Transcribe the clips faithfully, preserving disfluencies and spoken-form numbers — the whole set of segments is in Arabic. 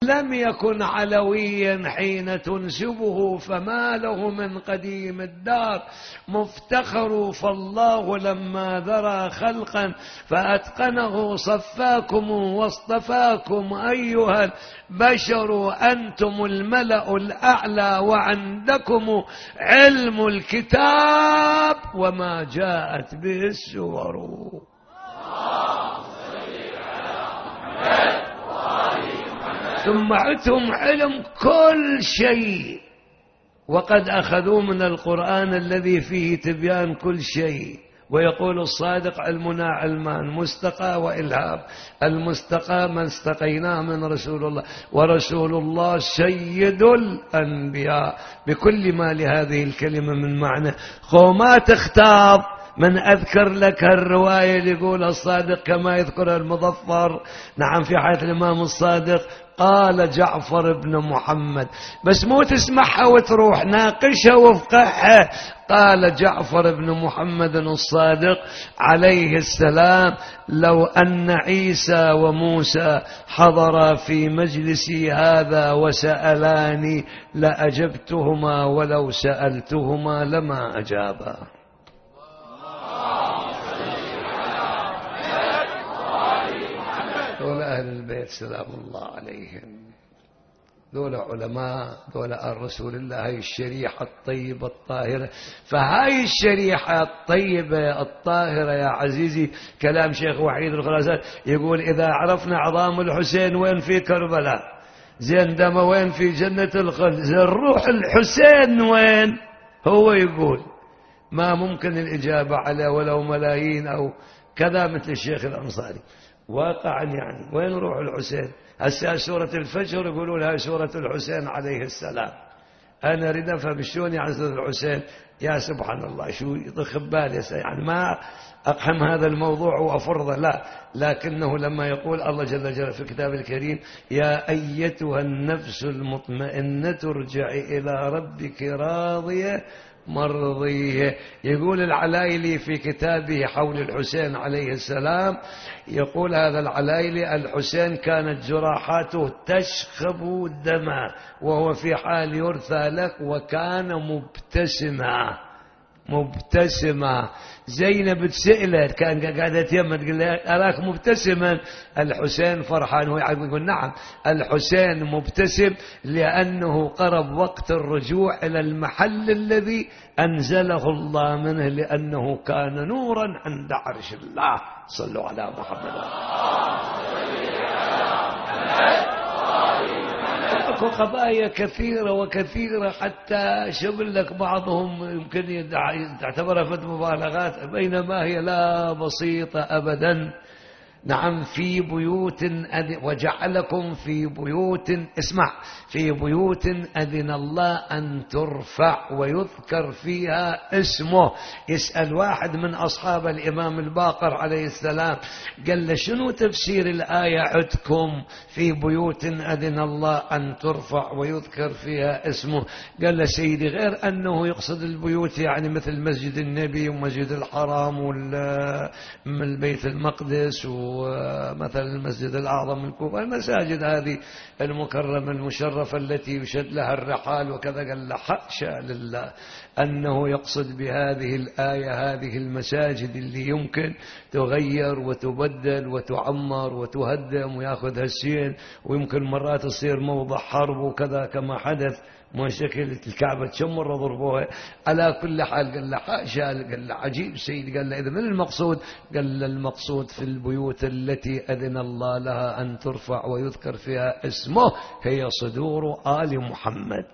لم يكن علويا حين تنسبه، فما له من قديم الدار مفتخر. فالله لما ذرى خلقا فأتقنه صفاكم واصطفاكم أيها البشر، أنتم الملأ الأعلى وعندكم علم الكتاب وما جاءت به السور. ثم عندهم علم كل شيء، وقد أخذوا من القرآن الذي فيه تبيان كل شيء. ويقول الصادق: علمنا علمان مستقى وإلهام. المستقى ما استقيناه من رسول الله، ورسول الله سيد الأنبياء بكل ما لهذه الكلمة من معنى. خو ما تختار من أذكر لك الرواية اللي يقول الصادق كما يذكر المظفر، نعم، في حياة الإمام الصادق قال جعفر بن محمد، بس مو تسمعها وتروح، ناقشها وفقهها. قال جعفر بن محمد الصادق عليه السلام: لو أن عيسى وموسى حضرا في مجلسي هذا وسألاني لأجبتهما، ولو سألتهما لما أجابا. دول أهل البيت سلام الله عليهم، دول علماء، دول آل رسول الله. هاي الشريحة الطيبة الطاهرة. فهاي الشريحة الطيبة الطاهرة يا عزيزي، كلام شيخ وحيد الخراسان يقول: إذا عرفنا عظام الحسين وين في كربلاء، زين دمه وين في جنة الخلد، زين روح الحسين وين؟ هو يقول ما ممكن الإجابة على ولو ملايين أو كذا، مثل الشيخ الأنصاري. واقعا يعني وين روح الحسين؟ هسه سورة الفجر يقولوا لها سورة الحسين عليه السلام. أنا أريد أفهم شلون يعني سورة الحسين. يا سبحان الله، شو يطخ ببالي يعني، ما أقحم هذا الموضوع وأفرضه، لا، لكنه لما يقول الله جل جلاله في الكتاب الكريم: يا أيتها النفس المطمئنة ارجعي إلى ربك راضية مرضية. يقول العلايلي في كتابه حول الحسين عليه السلام، يقول هذا العلايلي: الحسين كانت جراحاته تشخب دما وهو في حال يرثى لك، وكان مبتسما مبتسما. زينب تسأله، كان قاعدة يمه تقول له: أراك مبتسما. الحسين فرحان، هو يقول: نعم، الحسين مبتسم لأنه قرب وقت الرجوع إلى المحل الذي أنزله الله منه، لأنه كان نورا عند عرش الله. صلوا على محمد. اكو قضايا كثيرة وكثيرة، حتى شبل لك بعضهم يمكن تعتبرها فد مبالغات، بينما هي لا بسيطة أبدا. نعم، في بيوت أذن وجعلكم في بيوت، اسمع، في بيوت أذن الله أن ترفع ويذكر فيها اسمه. يسأل واحد من أصحاب الإمام الباقر عليه السلام، قال له: شنو تفسير الآية عندكم في بيوت أذن الله أن ترفع ويذكر فيها اسمه؟ قال له: سيدي، غير أنه يقصد البيوت يعني مثل مسجد النبي ومسجد الحرام والبيت المقدس ومثل المسجد الأعظم الكوفة، المساجد هذه المكرمة المشرفة التي يشد لها الرحال وكذا. قال له: حاشا لله أنه يقصد بهذه الآية هذه المساجد اللي يمكن تغير وتبدل وتعمر وتهدم ويأخذ هالسين، ويمكن مرات تصير موضع حرب وكذا كما حدث مو شكل الكعبة كم مرة ضربوها. على كل حال قال له: حاشا، قال له: عجيب سيد. قال له: إذا من المقصود؟ قال له: المقصود في البيوت التي أذن الله لها أن ترفع ويذكر فيها اسمه هي صدور آل محمد.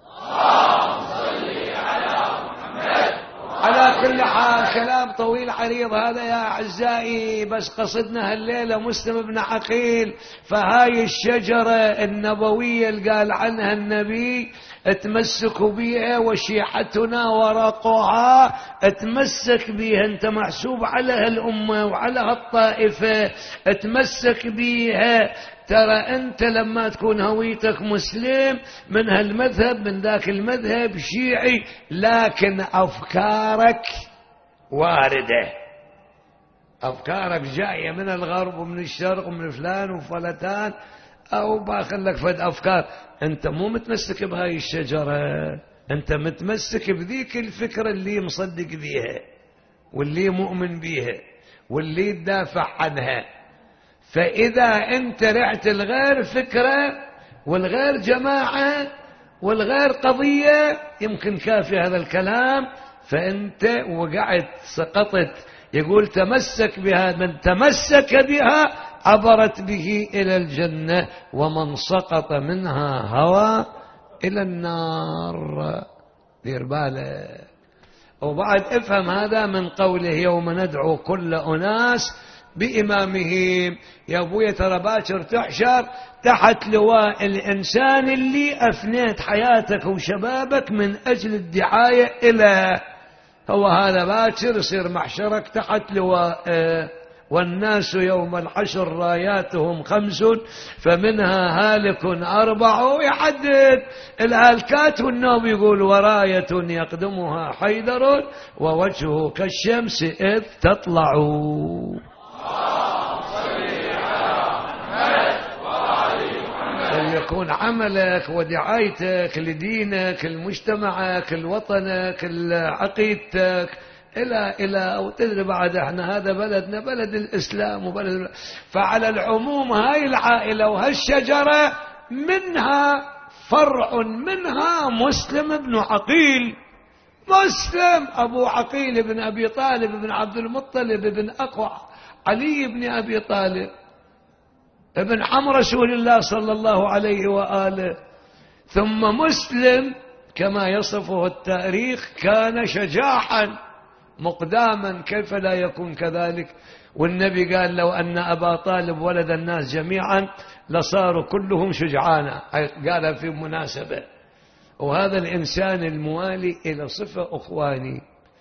على كل حال كلام طويل عريض هذا يا أعزائي، بس قصدنا هالليلة مسلم بن عقيل. فهاي الشجرة النبوية اللي قال عنها النبي اتمسكوا بها، وشيعتنا ورقها، اتمسك بها. انت محسوب على هالأمة وعلى هالطائفة، اتمسك بها. ترى أنت لما تكون هويتك مسلم من هالمذهب من ذاك المذهب شيعي، لكن أفكارك واردة، أفكارك جاية من الغرب ومن الشرق ومن فلان وفلتان، أو باخذ لك فد أفكار. أنت مو متمسك بهاي الشجرة، أنت متمسك بذيك الفكرة اللي مصدق بيها واللي مؤمن بيها واللي تدافع عنها. فإذا أنت رعت الغير فكرة والغير جماعة والغير قضية، يمكن كافي هذا الكلام، فأنت وقعت سقطت. يقول تمسك بها، من تمسك بها عبرت به إلى الجنة، ومن سقط منها هوى إلى النار. دير بالك. وبعد افهم هذا من قوله يوم ندعو كل أناس بإمامهم. يا أبويا ترى باكر تحشر تحت لواء الإنسان اللي أفنيت حياتك وشبابك من أجل الدعاية إلى، هو هذا باكر يصير محشرك تحت لواء. والناس يوم الحشر راياتهم خمس فمنها هالك أربع، ويحدد الهالكات والنوم يقول وراية يقدمها حيدر ووجهه كالشمس إذ تطلع. يكون عملك ودعايتك لدينك لمجتمعك لوطنك لعقيدتك إلى إلى أو تدري بعد احنا هذا بلدنا بلد الإسلام وبلد. فعلى العموم هاي العائلة وهالشجرة منها فرع منها مسلم بن عقيل. مسلم أبو عقيل بن أبي طالب بن عبد المطلب بن أقوى علي بن أبي طالب ابن عم رسول الله صلى الله عليه وآله. ثم مسلم كما يصفه التاريخ كان شجاعا مقداما، كيف لا يكون كذلك؟ والنبي قال لو أن أبا طالب ولد الناس جميعا لصاروا كلهم شجعانا، قالها في مناسبة. وهذا الإنسان الموالي إلى صفة أخواني،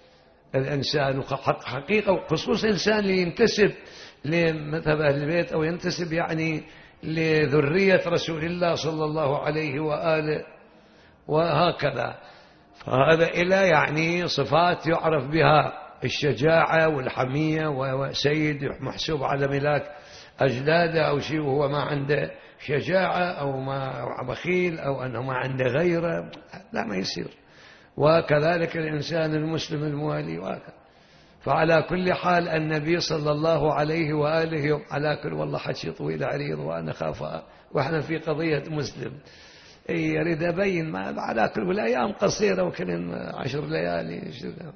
الإنسان حقيقة وخصوص إنسان اللي ينتسب لمذهب أهل البيت أو ينتسب يعني لذرية رسول الله صلى الله عليه وآله وهكذا. فهذا إلى يعني صفات يعرف بها الشجاعة والحمية، وسيد محسوب على ملاك أجداده أو شيء وهو ما عنده شجاعة أو ما بخيل أو أنه ما عنده غيره، لا ما يصير. وكذلك الإنسان المسلم الموالي وهكذا. فعلى كل حال النبي صلى الله عليه وآله على كل والله حكي طويل عريض وأنا خاف وإحنا في قضية مسلم يريد أبين ما على كل الأيام قصيرة وكل عشر ليالي.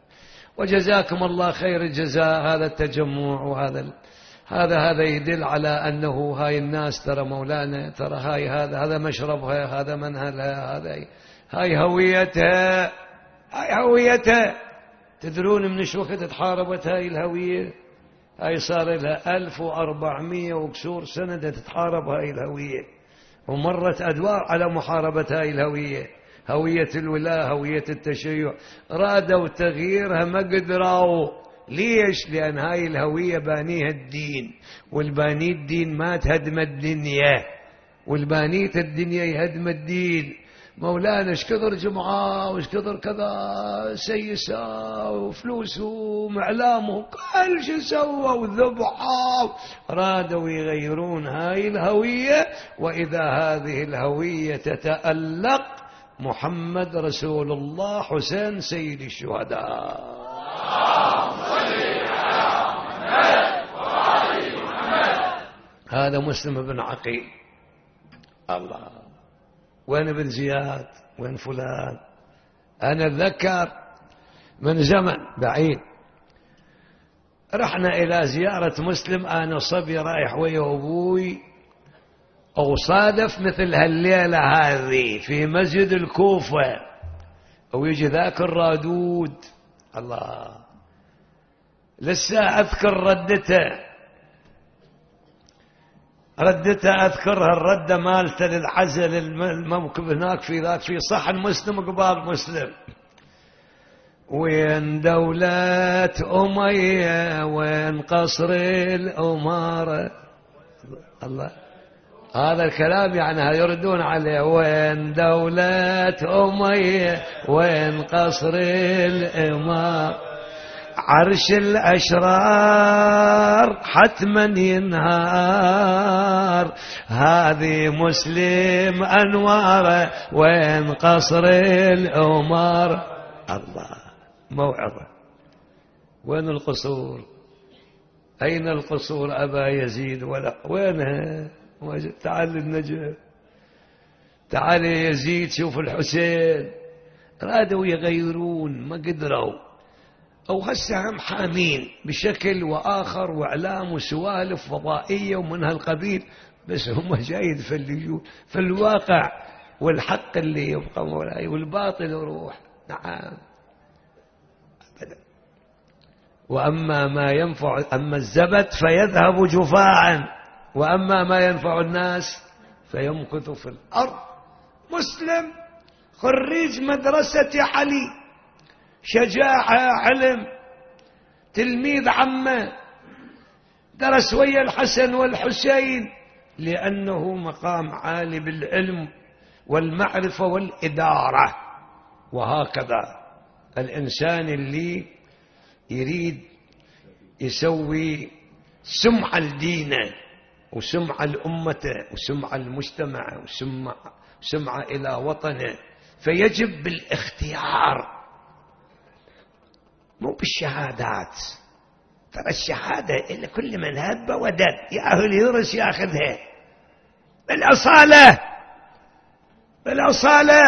وجزاكم الله خير الجزاء هذا التجمع وهذا ال... هذا هذا يدل على أنه هاي الناس ترى مولانا ترى هاي هذا هذا مشربها هذا منهلها هذا هاي هويتها هاي هويتها. تدرون من شو وقت تحاربت هاي الهوية؟ هاي صار لها ألف وأربعمية وكسور سنة تتحارب هاي الهوية، ومرت أدوار على محاربة هاي الهوية، هوية الولاء هوية التشيع. رادوا تغييرها ما قدروا. ليش؟ لأن هاي الهوية بانيها الدين، والباني الدين ما تهدم الدنيا، والبانيت الدنيا يهدم الدين. مولانا ايش كثر جمعة وايش كثر كذا سيسة وفلوس ومعلامه كل شيء سوى وذبحة. رادوا يغيرون هاي الهوية، وإذا هذه الهوية تتألق محمد رسول الله حسين سيد الشهداء. هذا مسلم بن عقيل. الله، وين ابن زياد وين فلان؟ أنا أتذكر من زمن بعيد رحنا إلى زيارة مسلم، أنا صبي رايح ويا أبوي، وصادف مثل هالليلة هذه في مسجد الكوفة، ويجي ذاك الرادود. الله، لسه أذكر ردته ردته أذكرها الردة مالته للعزل الموكب هناك في ذاك في صحن مسلم قبال مسلم. وين دولة أمية وين قصر الأمارة؟ الله، هذا الكلام يعني يردون عليه. وين دولة أمية وين قصر الأمارة؟ عرش الأشرار حتما ينهار، هذه مسلم أنواره وين قصر الأمار. الله موعظة. وين القصور؟ أين القصور أبا يزيد؟ ولا وينها؟ تعال للنجف، تعال يا يزيد شوف الحسين. رادوا يغيرون ما قدروا، أو هسه هم حامين بشكل وآخر وإعلام وسوالف فضائية ومن هالقبيل، بس هم جاي يتفلجون في الواقع، والحق اللي يبقى مولاي والباطل يروح. نعم أبدا. وأما ما ينفع، أما الزبد فيذهب جفاعا، وأما ما ينفع الناس فيمكث في الأرض. مسلم خريج مدرسة علي، شجاعة، علم، تلميذ عمه، درس ويا الحسن والحسين، لأنه مقام عالي بالعلم والمعرفة والإدارة. وهكذا الإنسان اللي يريد يسوي سمعة لدينه وسمعة لأمته وسمعة للمجتمع وسمعة سمعة إلى وطنه، فيجب بالاختيار مو بالشهادات. ترى الشهادة إلا كل من هب ودد يأهل يورث يأخذها. بالأصالة، بالأصالة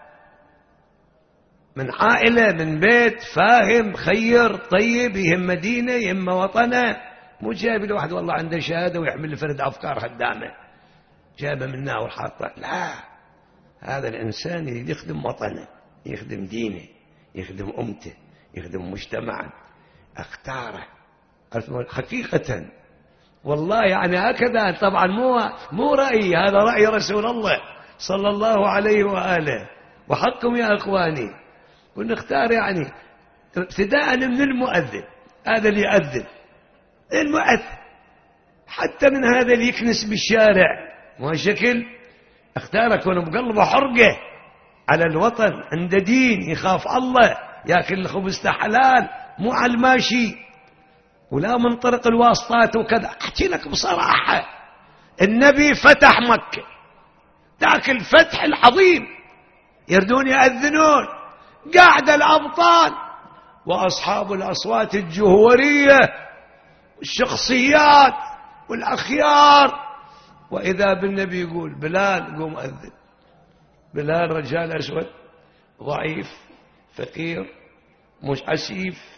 من عائلة من بيت فاهم خير طيب يهم دينه يهم وطنه، مو جايب الواحد والله عنده شهادة ويحمل لفرد أفكار هدامة جابه منها وحاطه. لا، هذا الإنسان يخدم وطنه، يخدم دينه، يخدم أمته، يخدم مجتمعا. اختاره حقيقة والله. يعني هكذا طبعا مو مو رأيي، هذا رأي رسول الله صلى الله عليه وآله. وحقكم يا أخواني ونختار يعني ابتداء من المؤذن، هذا اللي يؤذن، المؤذن حتى من هذا اللي يكنس بالشارع، مو شكل اختار يكون بقلبه حرقة على الوطن، عنده دين، يخاف الله، ياكل الخبز حلال مو على الماشي ولا من طرق الواسطات وكذا. احكي لك بصراحة، النبي فتح مكة ذاك الفتح العظيم، يردون يأذنون، قاعد الأبطال وأصحاب الأصوات الجهورية والشخصيات والأخيار، وإذا بالنبي يقول بلال قوم أذن. بلال رجال أسود ضعيف فقير مش عسيف،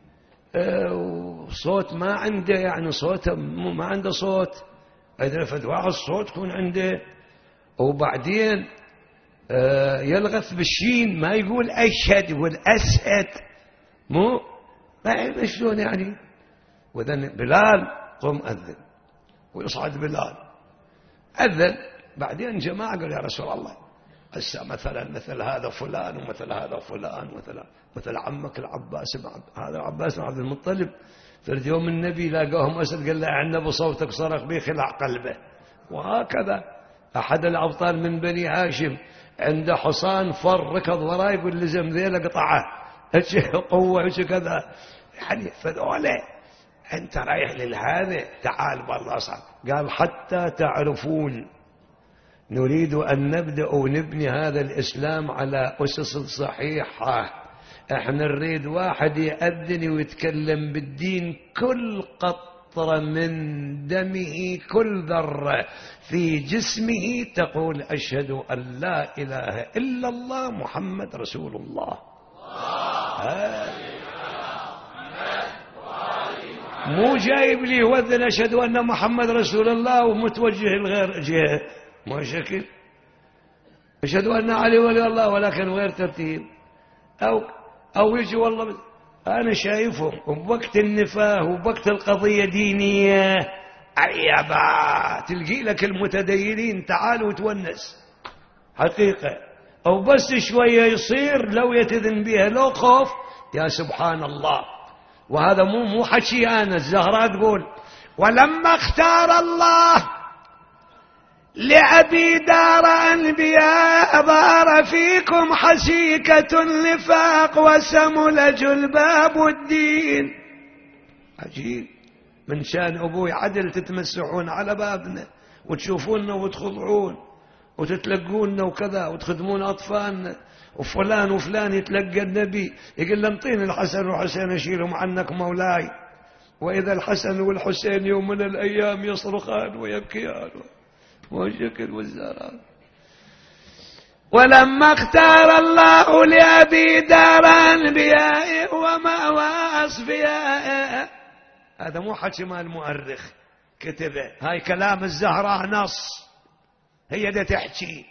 وصوت ما عنده، يعني صوته ما عنده صوت، إذا فدواء الصوت يكون عنده. وبعدين يلغث بالشين، ما يقول أشهد، يقول أسعد، مو ما شلون يعني. وذن بلال قم أذن، ويصعد بلال أذن. بعدين جماعة قالوا يا رسول الله هسه مثلا مثل هذا فلان ومثل هذا فلان مثل مثل عمك العباس، هذا العباس بن عبد المطلب. ثالث يوم النبي لاقاهم أسد قال له عنا بصوتك صرخ به خلع قلبه. وهكذا أحد الأبطال من بني هاشم عنده حصان فر ركض وراه يقول لزم ذيله قطعه قوة وش كذا. يعني فذولا أنت رايح للهذا تعال بالله صعب. قال حتى تعرفون نريد أن نبدأ ونبني هذا الإسلام على أسس صحيحة. احنا نريد واحد يأذن ويتكلم بالدين، كل قطرة من دمه كل ذرة في جسمه تقول أشهد أن لا إله إلا الله محمد رسول الله. مو جايب لي وذن أشهد أن محمد رسول الله ومتوجه الغير جهة، ما شكل أشهد أن علي ولي الله ولكن غير ترتيب. أو أو يجي والله أنا شايفهم وبوقت النفاه وبوقت القضية دينية عيبا تلقي لك المتدينين تعالوا وتونس حقيقة، أو بس شوية يصير لو يتذن بها لو خوف يا سبحان الله. وهذا مو مو حكي أنا، الزهراء تقول ولما اختار الله لأبي دار أنبياء ظهر فيكم حسيكة النفاق وسملج الباب الدين. عجيب، من شان أبوي عدل تتمسحون على بابنا وتشوفوننا وتخضعون وتتلقوننا وكذا وتخدمون أطفالنا، وفلان وفلان يتلقى النبي يقول لهم طين الحسن والحسين أشيلهم عنك مولاي، وإذا الحسن والحسين يوم من الأيام يصرخان ويبكيان وشكل والزرار. ولما اختار الله لأبي دار أنبيائه ومأوى أصفيائه، هذا مو حكي مال المؤرخ كتبه، هاي كلام الزهراء نص هي دا تحكي.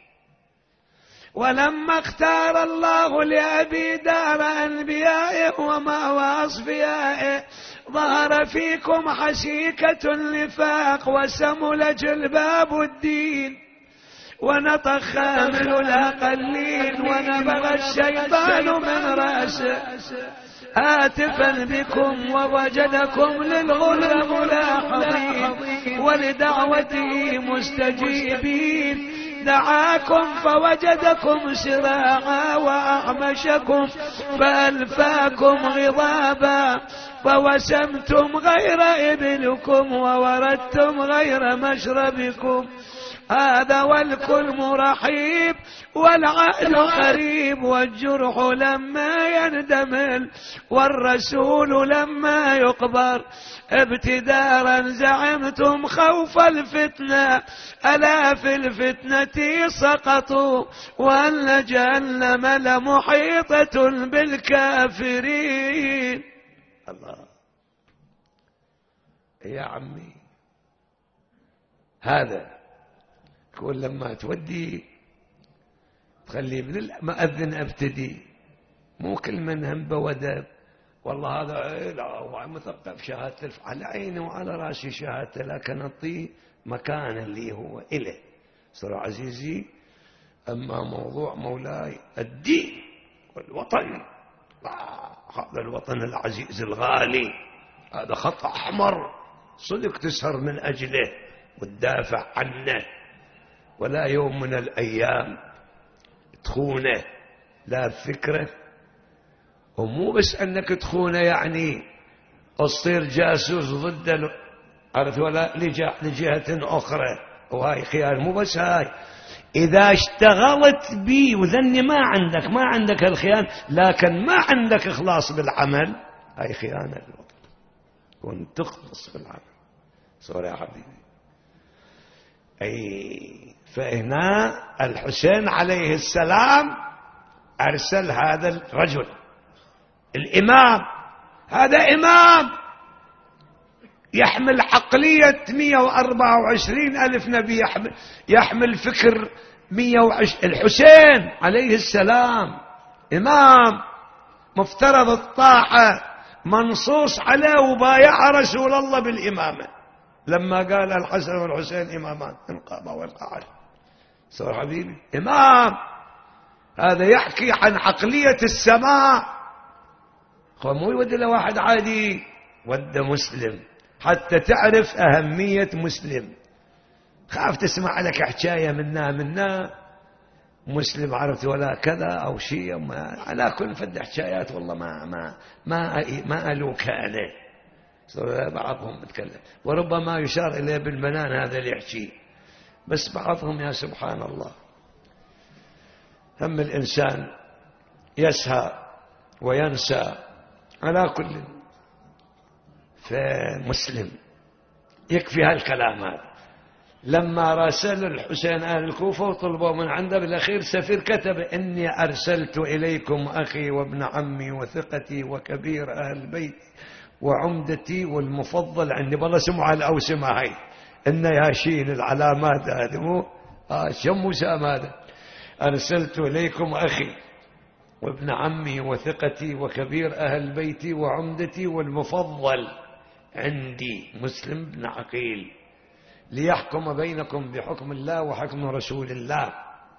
ولما اختار الله لأبي دار أنبيائه ومأوى أصفيائه ظهر فيكم حسيكة النفاق وسملج الباب الدين ونطق خامل الأقلين ونبغ الشيطان من رأسه هاتفا بكم ووجدكم للغلم لاحظين ولدعوته مستجيبين. دعاكم فوجدكم سراعا وأعمشكم فألفاكم غضابا فوسمتم غير إبلكم ووردتم غير مشربكم. هذا والكلم رحيب والعهد قريب والجرح لما يندمل والرسول لما يقبر. ابتدارا زعمتم خوف الفتنة ألا في الفتنة سقطوا وأن جهنم لمحيطة بالكافرين. الله يا عمي، هذا كل لما تودي تخلي من المأذن ابتدي، مو كل من هم بودب والله هذا لا مثقف شهادة على عيني وعلى راسي شهادته، لكن أعطيه مكان اللي هو إله. صار عزيزي، أما موضوع مولاي الدين والوطن، هذا الوطن العزيز الغالي هذا خط أحمر صدق تسهر من أجله وتدافع عنه، ولا يوم من الأيام تخونه لا فكرة. ومو بس أنك تخونه يعني تصير جاسوس ضد عرفت ولا لجهة أخرى، وهاي خيانة. مو بس هاي، إذا اشتغلت بي وذني ما عندك ما عندك الخيانة لكن ما عندك إخلاص بالعمل، هاي خيانة للوطن. كنت تخلص بالعمل صور يا حبيبي. أي فهنا الحسين عليه السلام أرسل هذا الرجل الإمام، هذا إمام يحمل عقلية مئة وأربعة وعشرين ألف نبي، يحمل, يحمل فكر مئة وعشرين. الحسين عليه السلام إمام مفترض الطاعة منصوص عليه وبايع رسول الله بالإمامة لما قال الحسن والحسين إمامان انقابا والقعد. صار حبيبي إمام، هذا يحكي عن عقلية السماء. مو يود له واحد عادي، ود مسلم حتى تعرف أهمية مسلم. خاف تسمع لك حكاية منا منا مسلم عرفت ولا كذا أو شيء، ما على كل فد حكايات والله ما ما ما ما ألوك أنا. بعضهم متكلم وربما يشار إليه بالمنان هذا اللي يحكي، بس بعضهم يا سبحان الله هم الإنسان يسهى وينسى. على كل فمسلم يكفي هالكلام هذا. لما راسل الحسين أهل الكوفة وطلبوا من عنده بالأخير سفير كتب إني أرسلت إليكم أخي وابن عمي وثقتي وكبير أهل بيتي وعمدتي والمفضل عندي. بالله سمعوا الأوسمة هاي إن ياشين العلامات هذه مو آه شم وسام هذا. أرسلت إليكم أخي وابن عمي وثقتي وكبير أهل بيتي وعمدتي والمفضل عندي مسلم بن عقيل ليحكم بينكم بحكم الله وحكم رسول الله.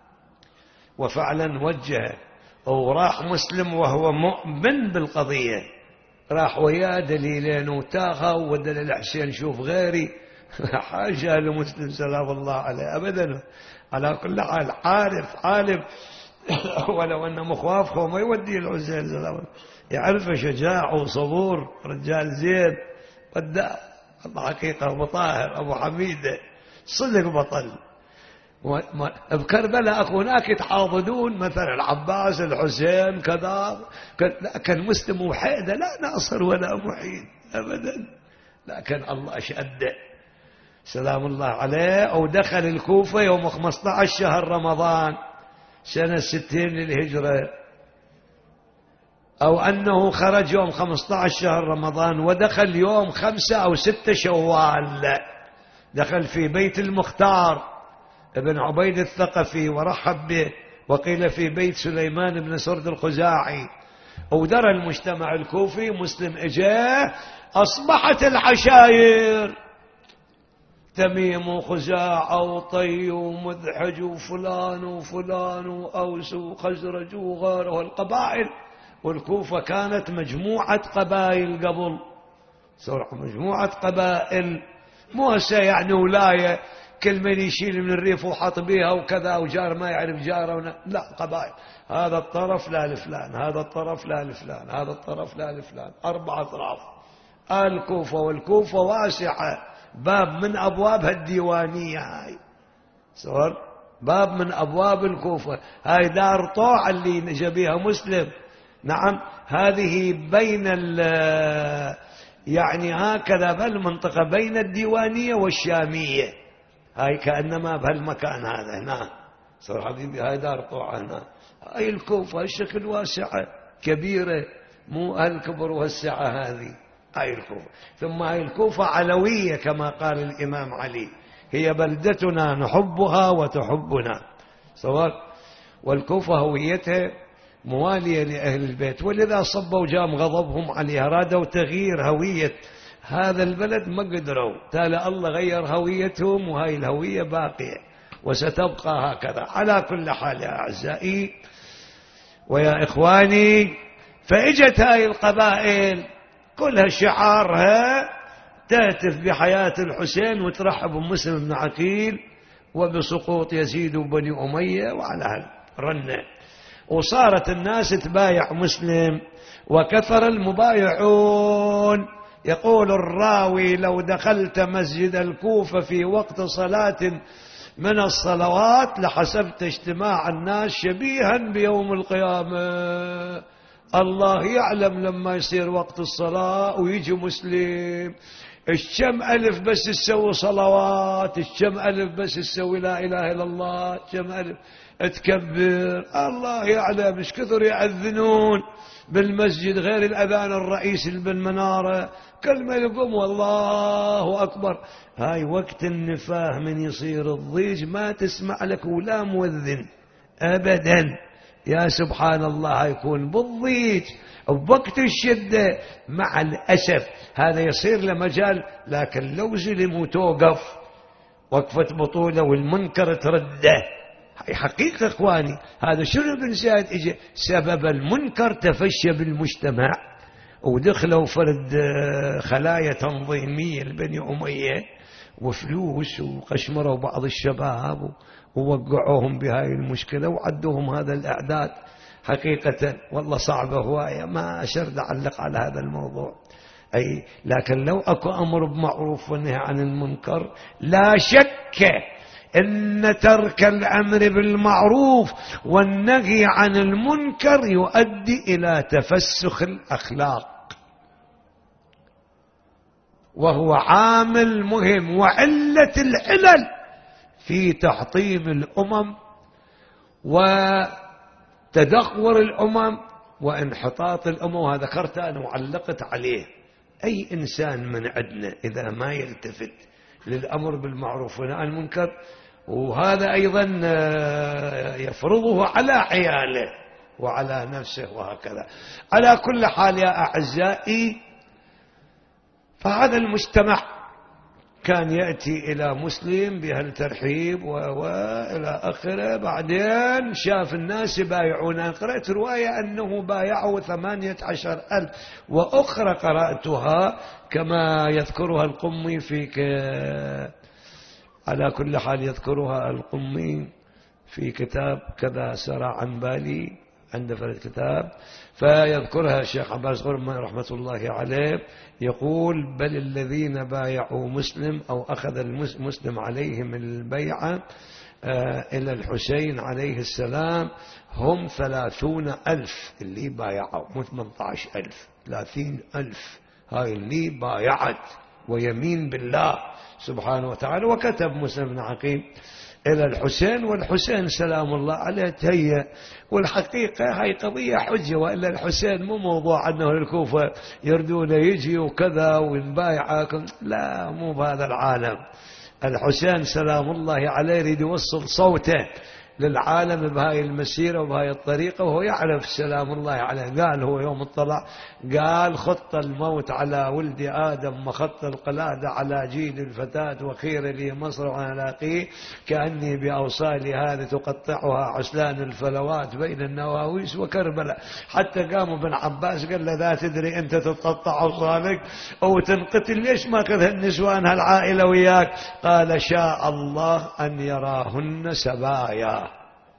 وفعلا وجه وراح مسلم وهو مؤمن بالقضية، راح وياه دليلين وتاخا ودليل الحسين شوف غيري حاشا لمسلم سلام الله عليه أبدا. على كل حال عارف عالم ولو أنه مخوافه ما يودي الحسين سلام الله، يعرف شجاع وصبور رجال زين بدأ حقيقة أبو طاهر أبو حميدة صدق بطل. بكربلاء أكو هناك يتحاضدون مثلا العباس الحسين كذا، لكن مسلم وحيدة لا ناصر ولا معين أبدا، لكن الله شأده سلام الله عليه. أو دخل الكوفة يوم خمسة عشر شهر رمضان سنة ستين للهجرة، أو أنه خرج يوم خمسة عشر شهر رمضان ودخل يوم خمسة أو ستة شوال، دخل في بيت المختار ابن عبيد الثقفي ورحب به، وقيل في بيت سليمان بن سرد الخزاعي. ودرى المجتمع الكوفي مسلم إجاه، أصبحت العشائر تميم وخزاعة وطي ومذحج وفلان وفلان وأوس وخزرج وغيره القبائل. والكوفة كانت مجموعة قبائل قبل، صراحة مجموعة قبائل، مو هسه يعني ولاية كل من يشيل من الريف وحط بيها وكذا وجار ما يعرف جاره، لا قبائل، هذا الطرف لا لفلان، هذا الطرف لا لفلان، هذا الطرف لا لفلان، أربع أطراف الكوفة. والكوفة واسعة، باب من أبوابها الديوانية، هاي صور باب من أبواب الكوفة، هاي دار طوع اللي نجبيها مسلم. نعم هذه بين ال يعني هكذا بالمنطقة بين الديوانية والشامية، هاي كأنما بهالمكان هذا هنا صور حبيبي، هاي دار طوع هنا. هاي الكوفة الشكل واسعة كبيرة، مو هالكبر وهالسعة هذه، هاي الكوفة. ثم هاي الكوفة علوية كما قال الإمام علي، هي بلدتنا نحبها وتحبنا صور. والكوفة هويتها موالية لأهل البيت، ولذا صبوا جام غضبهم عليها، رادوا تغيير هوية هذا البلد ما قدروا، تالي الله غير هويتهم وهاي الهوية باقية وستبقى هكذا. على كل حال يا أعزائي ويا إخواني، فإجت هاي القبائل كلها شعارها تهتف بحياة الحسين وترحب بمسلم بن عقيل وبسقوط يزيد وبني أمية وعلى هالرنة. وصارت الناس تبايع مسلم وكثر المبايعون. يقول الراوي: لو دخلت مسجد الكوفة في وقت صلاة من الصلوات لحسبت اجتماع الناس شبيها بيوم القيامة. الله يعلم لما يصير وقت الصلاة ويجي مسلم الشم ألف بس تسوي صلوات، الشم ألف بس تسوي لا إله إلا الله، الشم ألف تكبر. الله يعلم ايش كثر يأذنون بالمسجد غير الأذان الرئيسي بالمنارة، كل ما يقوم والله أكبر. هاي وقت النفاه من يصير الضيج ما تسمع لك ولا مؤذن أبدا. يا سبحان الله، يكون بالضيج وبوقت الشدة مع الأسف هذا يصير لمجال، لكن لو زلم وتوقف وقفة بطولة والمنكر ترده. هاي حقيقة إخواني. هذا شنو بن زايد إجا سبب المنكر تفشى بالمجتمع، ودخلوا فرد خلايا تنظيمية لبني أمية وفلوس وقشمروا بعض الشباب ووقعوهم بهاي المشكلة وعدوهم هذا الأعداد. حقيقة والله صعبة هواية، ما أشرد أعلق على هذا الموضوع. أي لكن لو أكو أمر بمعروف ونهي عن المنكر، لا شك إن ترك الأمر بالمعروف والنهي عن المنكر يؤدي إلى تفسخ الأخلاق، وهو عامل مهم وعلة العلل في تحطيم الأمم وتدهور الأمم وانحطاط الأمم. وهذا ذكرت أنا وعلقت عليه. أي إنسان من عندنا إذا ما يلتفت للأمر بالمعروف والنهي عن المنكر، وهذا أيضا يفرضه على عياله وعلى نفسه وهكذا. على كل حال يا أعزائي، فهذا المجتمع كان يأتي إلى مسلم بهالترحيب وإلى آخره. بعدين شاف الناس يبايعون. قرأت رواية أنه بايعوا ثمانية عشر ألف، وأخرى قرأتها كما يذكرها القمي في ك... على كل حال يذكرها القمي في كتاب كذا سرى عن بالي عند فرد كتاب، فيذكرها الشيخ عباس غرمة رحمة الله عليه، يقول: بل الذين بايعوا مسلم أو أخذ المسلم عليهم البيعة إلى الحسين عليه السلام هم ثلاثون ألف اللي بايعوا، مو ثمانية عشر ألف، ثلاثين ألف هاي اللي بايعت ويمين بالله سبحانه وتعالى. وكتب مسلم بن عقيل إلى الحسين، والحسين سلام الله عليه تهيأ. والحقيقة هاي قضية حجة، وإلا الحسين مو موضوع أنه الكوفة يردون يجي وكذا ونبايعكم، لا، مو بهذا العالم. الحسين سلام الله عليه يريد يوصل صوته للعالم بهاي المسيرة وبهاي الطريقة، وهو يعرف سلام الله عليه. قال هو يوم اطلع قال: خط الموت على ولد آدم وخط القلادة على جيل الفتاة، وخير لي مصر وأنا لاقيه، كأني بأوصالي هذه تقطعها عسلان الفلوات بين النواويس وكربلاء. حتى قاموا بن عباس قال له: لا تدري أنت تتقطع أوصالك أو تنقتل، ليش ما كذا النسوان هالعائلة وياك؟ قال: شاء الله أن يراهن سبايا.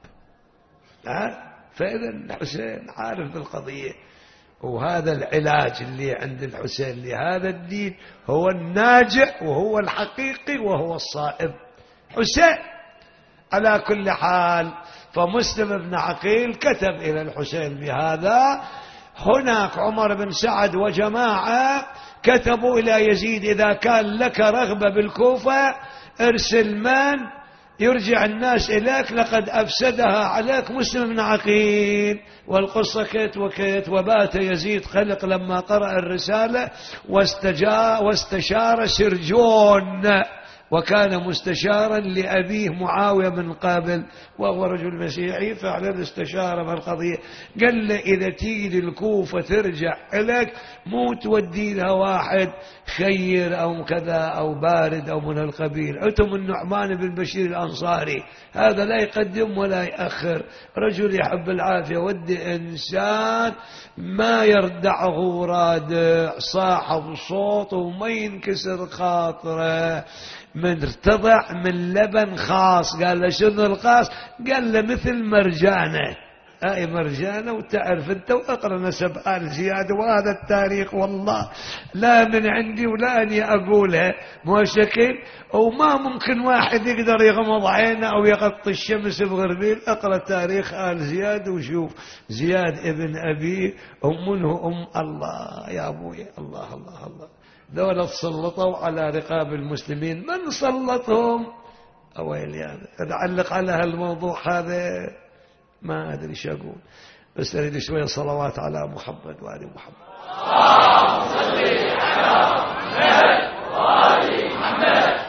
فإذا الحسين عارف بالقضية، وهذا العلاج اللي عند الحسين لهذا الدين هو الناجع وهو الحقيقي وهو الصائب حسين. على كل حال، فمسلم بن عقيل كتب إلى الحسين بهذا. هناك عمر بن سعد وجماعة كتبوا إلى يزيد: إذا كان لك رغبة بالكوفة ارسل من يرجع الناس إليك، لقد أفسدها عليك مسلم بن عقيل. والقصة كيت وكيت. وبات يزيد خلق لما قرأ الرسالة واستجا واستشار سرجون، وكان مستشارا لأبيه معاوية من قابل، وهو رجل مسيحي، فعلا استشار في القضية. قال له: إذا تيجي الكوفة ترجع إليك مو تودي لها واحد خير أو كذا أو بارد أو من القبيل. أتم النعمان بن بشير الأنصاري، هذا لا يقدم ولا يأخر، رجل يحب العافية، ودي إنسان ما يردعه رادع، صاحب صوت وما ينكسر خاطره، من ارتضع من لبن خاص. قال له: شنو الخاص؟ قال له: مثل مرجانة. هاي مرجانة، وتعرف انت، واقرأ نسب آل زياد، وهذا التاريخ والله لا من عندي ولا أني أقولها، مو شكل. وما ممكن واحد يقدر يغمض عينه أو يغطي الشمس بغربيل. اقرأ تاريخ آل زياد وشوف زياد ابن أبي ومنه أم. الله يا أبوي، الله الله الله. دولة سلطوا على رقاب المسلمين، من سلطهم؟ أويلي هذا أعلق على هالموضوع هذا ما أدري شو أقول، بس أريد شوية صلوات على محمد وآل محمد. اللهم صل على محمد وآل محمد.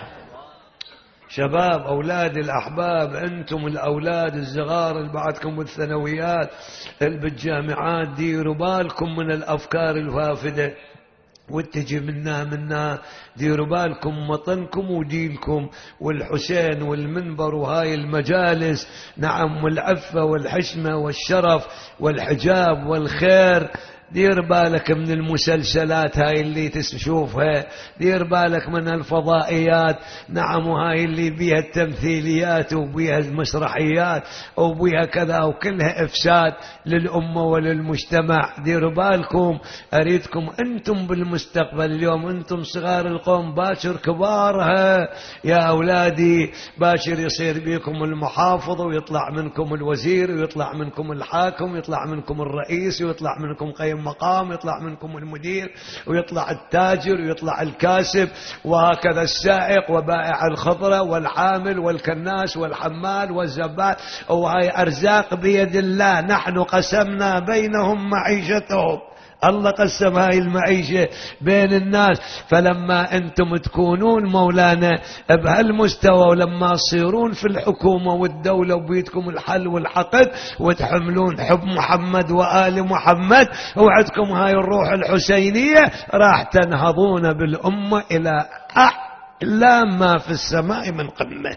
شباب، أولاد الأحباب، أنتم الأولاد الصغار اللي بعدكم بالثانويات اللي بالجامعات، ديروا بالكم من الأفكار الفافدة وتجي منا منا. ديروا بالكم وطنكم ودينكم، والحسين والمنبر وهاي المجالس، نعم، والعفة والحشمة والشرف والحجاب والخير. دير بالك من المسلسلات هاي اللي تشوفها، دير بالك من الفضائيات، نعم، وهاي اللي بيها التمثيليات وبيها المسرحيات وبيها كذا، وكلها إفساد للأمة وللمجتمع. ديروا بالكم، أريدكم أنتم بالمستقبل، اليوم أنتم صغار القوم، باشر كبارها يا أولادي، باشر يصير بيكم المحافظ، ويطلع منكم الوزير، ويطلع منكم الحاكم، ويطلع منكم الرئيس، ويطلع منكم قيم مقام، يطلع منكم المدير، ويطلع التاجر، ويطلع الكاسب، وهكذا السائق وبائع الخضرة والعامل والكناس والحمال والزبال. وهي أرزاق بيد الله، نحن قسمنا بينهم معيشتهم. الله قسم هاي المعيشة بين الناس. فلما أنتم تكونون مولانا بهالمستوى، ولما تصيرون في الحكومة والدولة وبيتكم الحل والحقد، وتحملون حب محمد وآل محمد، وعدكم هاي الروح الحسينية، راح تنهضون بالأمة إلى لا ما في السماء من قمة.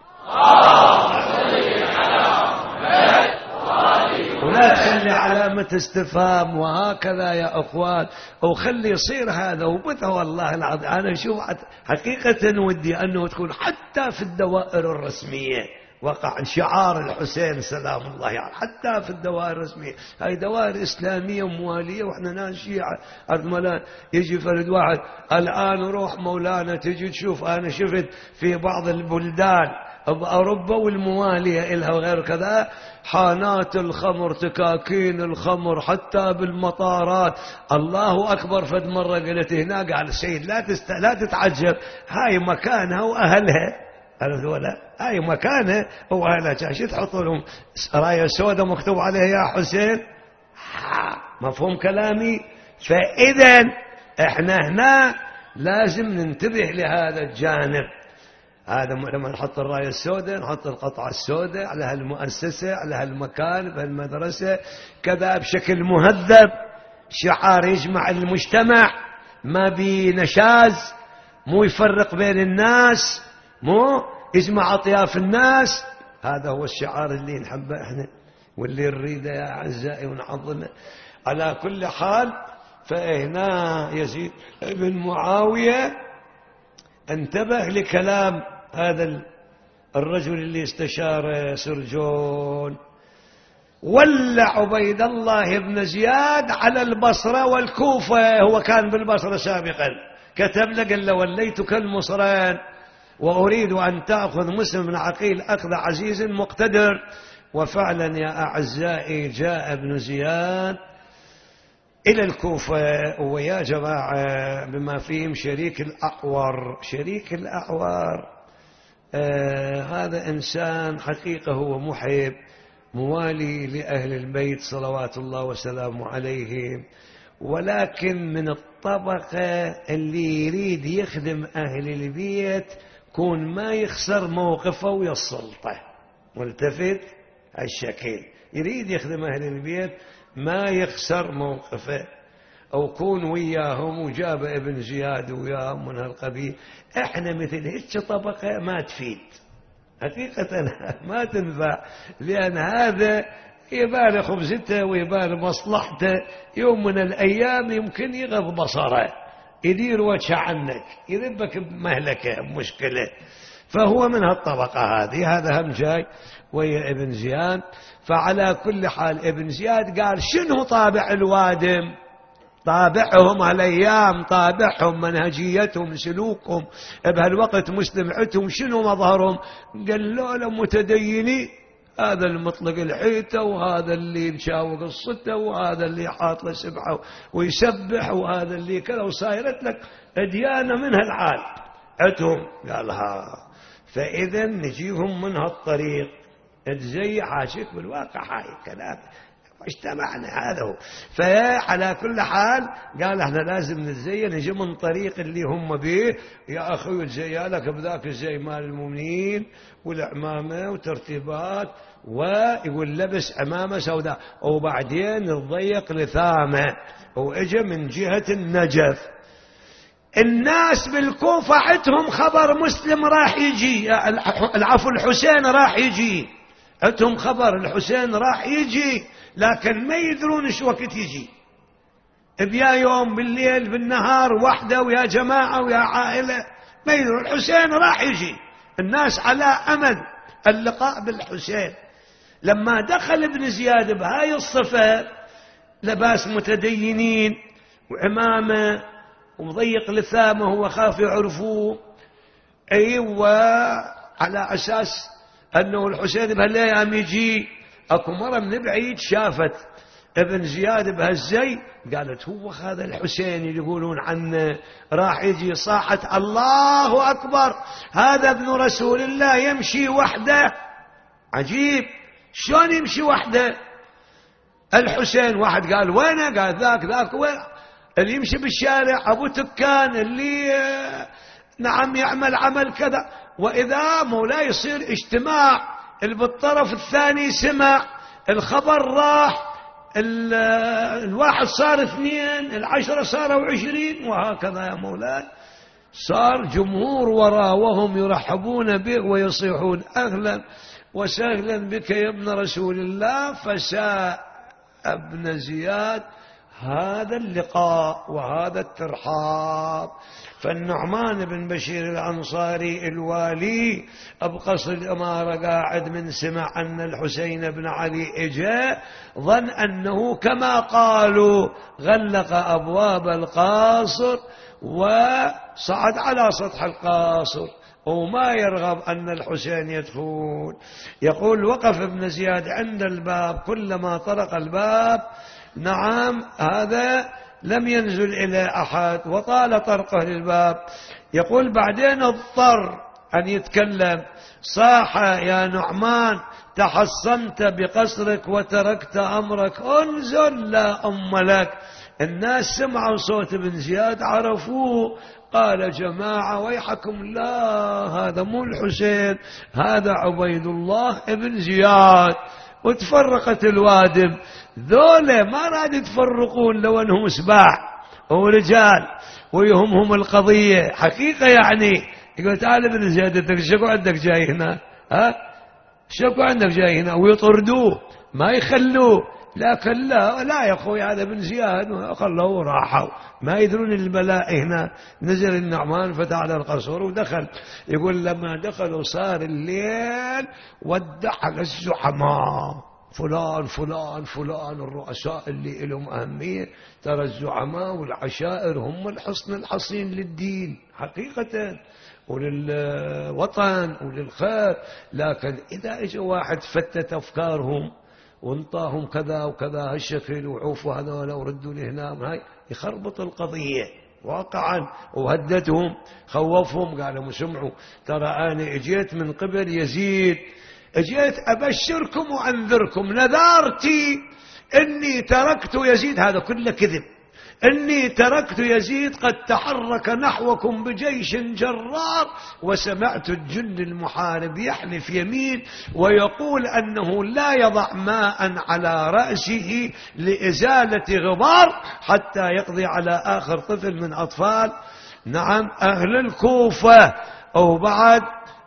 ولا تخلي علامة استفهام وهكذا يا أخوان، وخلي يصير هذا وبثه. والله العظيم أنا أشوف حقيقة ودي أنه تكون حتى في الدوائر الرسمية وقع شعار الحسين سلام الله عليه، يعني حتى في الدوائر الرسمية. هاي دوائر إسلامية وموالية وإحنا ناس شيعة. أرملان يجي فرد واحد الآن روح مولانا تجي تشوف، أنا شفت في بعض البلدان بأوروبا والموالية إلها وغير كذا حانات الخمر، تكاكين الخمر حتى بالمطارات. الله أكبر. فد مرة قلت هنا قال السيد لا تست... لا تتعجب، هاي مكانها وأهلها. عرفت ولا؟ هاي مكانها وأهلها. شو تحطوا لهم راية سوداء مكتوب عليها يا حسين؟ مفهوم كلامي؟ فإذا احنا هنا لازم ننتبه لهذا الجانب. هذا لما نحط الراية السوداء نحط القطعة السوداء على هالمؤسسة على هالمكان بهالمدرسة كذا بشكل مهذب، شعار يجمع المجتمع ما بنشاز، مو يفرق بين الناس، مو يجمع أطياف الناس. هذا هو الشعار اللي نحبه احنا واللي نريده يا أعزائي ونعظمه. على كل حال فهنا يزيد بن معاوية انتبه لكلام هذا الرجل اللي استشار سرجون. ولى عبيد الله بن زياد على البصرة والكوفة، هو كان بالبصرة سابقا، كتب له قال له وليتك المصران وأريد أن تأخذ مسلم بن عقيل أخذ عزيز مقتدر. وفعلا يا أعزائي جاء ابن زياد إلى الكوفة، ويا جماعة بما فيهم شريك الأعور. شريك الأعور آه هذا إنسان حقيقة هو محب موالي لأهل البيت صلوات الله وسلامه عليهم، ولكن من الطبقة اللي يريد يخدم أهل البيت كون ما يخسر موقفه ويا السلطة. ملتفت الشكل، يريد يخدم أهل البيت ما يخسر موقفه، أو كون وياهم. وجاب ابن زياد وياهم من هالقبيل. احنا مثل هيك طبقة ما تفيد حقيقة، ما تنفع، لأن هذا يبال خبزته ويبال مصلحته، يوم من الأيام يمكن يغض بصره، يدير وجه عنك، يذبك بمهلكة بمشكلة. فهو من هالطبقة هذه. هذا هم جاي ويا ابن زياد. فعلى كل حال ابن زياد قال شنو طابع الوادم، طابعهم هالأيام، طابعهم منهجيتهم سلوكهم بهالوقت مستمعتهم شنو مظهرهم. قال له لهم متدينين، هذا المطلق الحيطة وهذا اللي مشاوق الصتة وهذا اللي حاط له سبحة ويسبح وهذا اللي كذا، وصايرت لك ديانة من هالعال عتهم. قال ها فإذا نجيهم من هالطريق تزي حاشك بالواقع هاي الكلام اجتمعنا هذا هو. فعلى كل حال قال احنا لازم نتزين نجي من طريق اللي هم به. يا أخي تزيالك بذاك الزي مال المؤمنين والعمامة وترتيبات، ويقول لبس عمامة سوداء، وبعدين تضيق لثامة، وإجا من جهة النجف. الناس بالكوفة عندهم خبر مسلم راح يجي، العفو الحسين راح يجي، عندهم خبر الحسين راح يجي، لكن ما يدرون ايش وقت يجي، بيا يوم بالليل بالنهار وحده ويا جماعة ويا عائلة، ما يدرون الحسين راح يجي. الناس على أمل اللقاء بالحسين. لما دخل ابن زياد بهاي الصفة، لباس متدينين وعمامة ومضيق لثامه وخاف يعرفوه، أيوة، على أساس أنه الحسين بهالأيام يجي. أكو مرة من بعيد شافت ابن زياد بهالزي، قالت هو هذا الحسين اللي يقولون عنه راح يجي. صاحت الله أكبر، هذا ابن رسول الله يمشي وحده. عجيب، شلون يمشي وحده الحسين؟ واحد قال وينه؟ قال ذاك ذاك وين اللي يمشي بالشارع، أبو تكان اللي نعم يعمل عمل كذا. وإذا مولا يصير اجتماع بالطرف الثاني، سمع الخبر راح، الواحد صار اثنين، العشرة صاروا عشرين، وهكذا يا مولاي. صار جمهور وراء وهم يرحبون به ويصيحون أهلا وسهلا بك يا ابن رسول الله. فساء ابن زياد هذا اللقاء وهذا الترحاب. فالنعمان بن بشير الأنصاري الوالي بقصر الإمارة قاعد من سمع أن الحسين بن علي إجا ظن أنه كما قالوا غلق أبواب القاصر وصعد على سطح القاصر وما يرغب أن الحسين يدخل. يقول وقف ابن زياد عند الباب، كلما طرق الباب نعم هذا لم ينزل إلى أحد وطال طرقه للباب. يقول بعدين اضطر أن يتكلم، صاح يا نعمان تحصنت بقصرك وتركت أمرك، انزل لا أم لك. الناس سمعوا صوت ابن زياد عرفوه، قال جماعة ويحكم لا هذا مو الحسين هذا عبيد الله ابن زياد. وتفرقت الوادم، ذولا ما راد يتفرقون لو انهم سباع ورجال ويهمهم القضية حقيقة. يعني يقول تعال ابن زياد انت شكو عندك جاي هنا، ها شكو عندك جاي هنا، ويطردوه ما يخلوه. لكن لا لا يا اخوي هذا ابن زياد، خلوه راحوا ما يدرون البلاء هنا. نزل النعمان فتح على القصر ودخل. يقول لما دخلوا صار الليل ودع على الزعماء فلان فلان فلان الرؤساء اللي لهم أهمية. ترى الزعماء والعشائر هم الحصن الحصين للدين حقيقة وللوطن وللخير. لكن إذا اجى واحد فتت أفكارهم وانطاهم كذا وكذا هالشكل وعوفوا هذول وردوا لهنا، هاي يخربط القضية واقعا. وهددهم خوفهم، قالوا سمعوا ترى أنا اجيت من قبل يزيد، اجيت أبشركم وأنذركم، نذارتي إني تركت يزيد، هذا كله كذب، إني تركت يزيد قد تحرك نحوكم بجيش جرار، وسمعت الجند المحارب يحلف يمين ويقول أنه لا يضع ماء على رأسه لإزالة غبار حتى يقضي على آخر طفل من أطفال نعم أهل الكوفة. أو بعد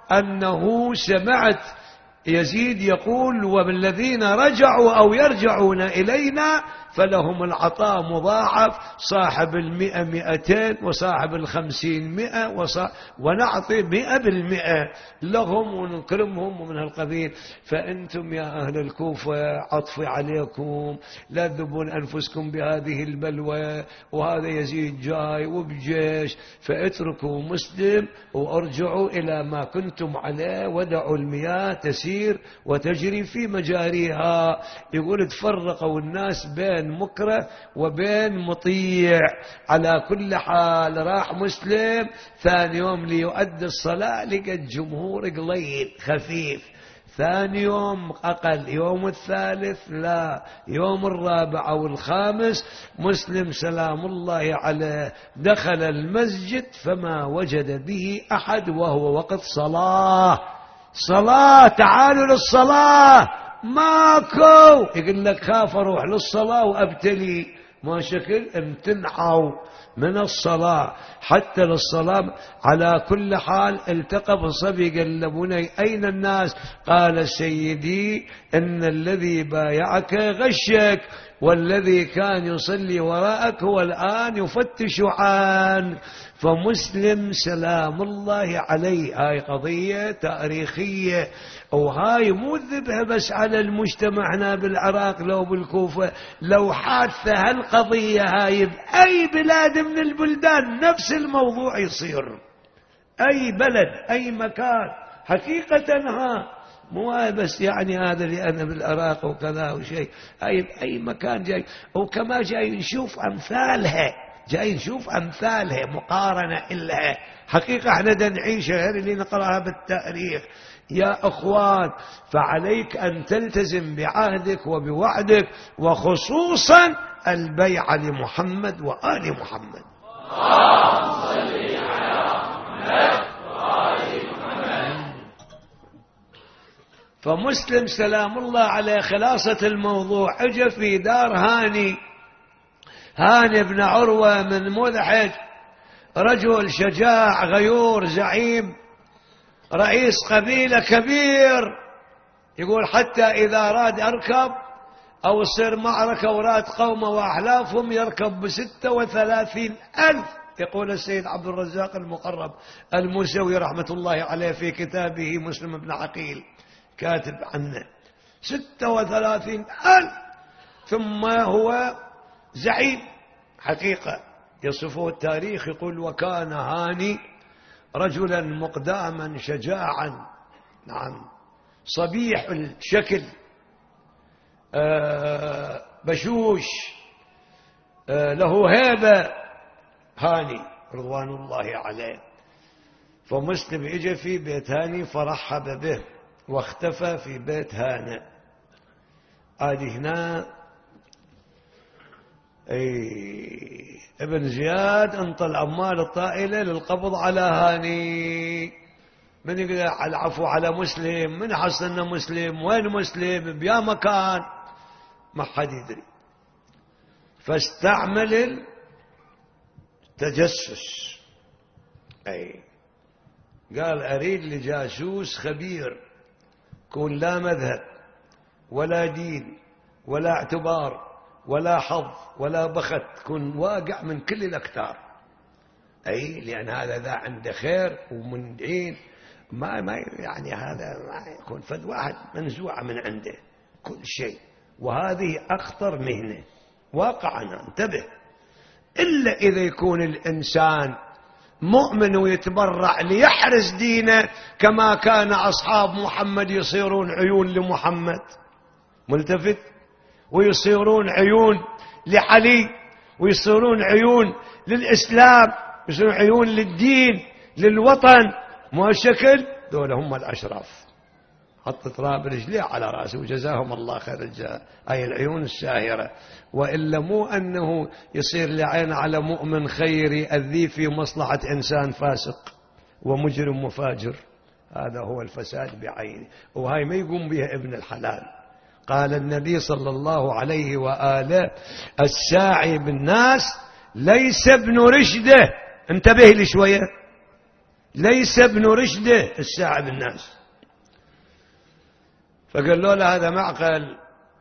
أنه سمعت يزيد يقول وبالذين رجعوا أو يرجعون إلينا فلهم العطاء مضاعف، صاحب المئة مئتين وصاحب الخمسين مئة وصاحب ونعطي مئة بالمئة لهم ونكرمهم ومن هالقبيل. فأنتم يا أهل الكوفة عطفي عليكم، لا تذبون أنفسكم بهذه البلوى، وهذا يزيد جاي وبجيش، فاتركوا مسلم وارجعوا إلى ما كنتم عليه ودعوا المياه تسير وتجري في مجاريها. يقول تفرقوا الناس بين مكره وبين مطيع. على كل حال راح مسلم ثاني يوم ليؤدي الصلاة، لقى الجمهور قليل خفيف. ثاني يوم أقل، يوم الثالث لا، يوم الرابع أو الخامس مسلم سلام الله عليه دخل المسجد فما وجد به أحد وهو وقت صلاة. صلاة تعالوا للصلاة ماكو، يقول لك خاف اروح للصلاة وابتلي، ما شكل امتنعوا من الصلاة حتى للصلاة. على كل حال التقى بصبي قال له بني أين الناس؟ قال سيدي إن الذي بايعك غشك، والذي كان يصلي وراءك هو الآن يفتش عنك. فمسلم سلام الله عليه، هاي قضية تاريخية، وهاي مو ذبها بس على المجتمع هنا بالعراق لو بالكوفة، لو حادثة هالقضية هاي بأي بلاد من البلدان نفس الموضوع يصير، أي بلد أي مكان حقيقة. ها مو بس يعني هذا اللي أنا بالعراق وكذا وشيء، أي أي مكان جاي. وكما جاي نشوف أمثالها، جاي نشوف أمثالها مقارنة إلها حقيقة. احنا دا نعيش غير اللي نقرأها بالتاريخ يا أخوان. فعليك أن تلتزم بعهدك وبوعدك، وخصوصا البيعة لمحمد وآل محمد. اللهم صل على محمد وآل محمد. فمسلم سلام الله عليه خلاصة الموضوع اجى في دار هاني، هاني بن عروة من مذحج، رجل شجاع غيور زعيم رئيس قبيلة كبير، يقول حتى إذا أراد أركب أو يصير معركة وراد قومه وأحلافهم يركب بستة وثلاثين ألف. يقول السيد عبد الرزاق المقرب الموسوي رحمة الله عليه في كتابه مسلم بن عقيل كاتب عنه ستة وثلاثين ألف. ثم هو زعيم حقيقة. يصفه التاريخ يقول وكان هاني رجلا مقداما شجاعا، نعم، صبيح الشكل، آه بشوش، آه له هيبة، هاني رضوان الله عليه. فمسلم اجى في بيت هاني فرحب به واختفى في بيت هانئ. عاد هنا اي ابن زياد انطى العمال الطائلة للقبض على هاني. من يقول العفو على مسلم؟ من حصل انه مسلم؟ وين مسلم؟ بيا مكان ما حد يدري. فاستعمل التجسس، اي قال اريد لجاسوس خبير يكون لا مذهب ولا دين ولا اعتبار ولا حظ ولا بخت، تكون واقع من كل الأكتار. أي لأن هذا ذا عنده خير ومن دين، ما ما يعني هذا ما يكون فد واحد منزوع من عنده كل شيء. وهذه أخطر مهنة واقعا، انتبه. إلا إذا يكون الإنسان مؤمن ويتبرع ليحرز دينه كما كان أصحاب محمد يصيرون عيون لمحمد، ملتفت، ويصيرون عيون لعلي، ويصيرون عيون للإسلام، ويصيرون عيون للدين للوطن. مو شكل دول هم الأشراف. حط تراب رجليه على رأسه وجزاهم الله خير الجزاء، أي العيون الساهرة. وإلا مو أنه يصير لعين على مؤمن خير يأذي في مصلحة إنسان فاسق ومجرم وفاجر. هذا هو الفساد بعينه، وهاي ما يقوم بها ابن الحلال. قال النبي صلى الله عليه وآله الساعي بالناس ليس ابن رشده. انتبه لي شوية، ليس ابن رشده الساعي بالناس. فقال له هذا معقل.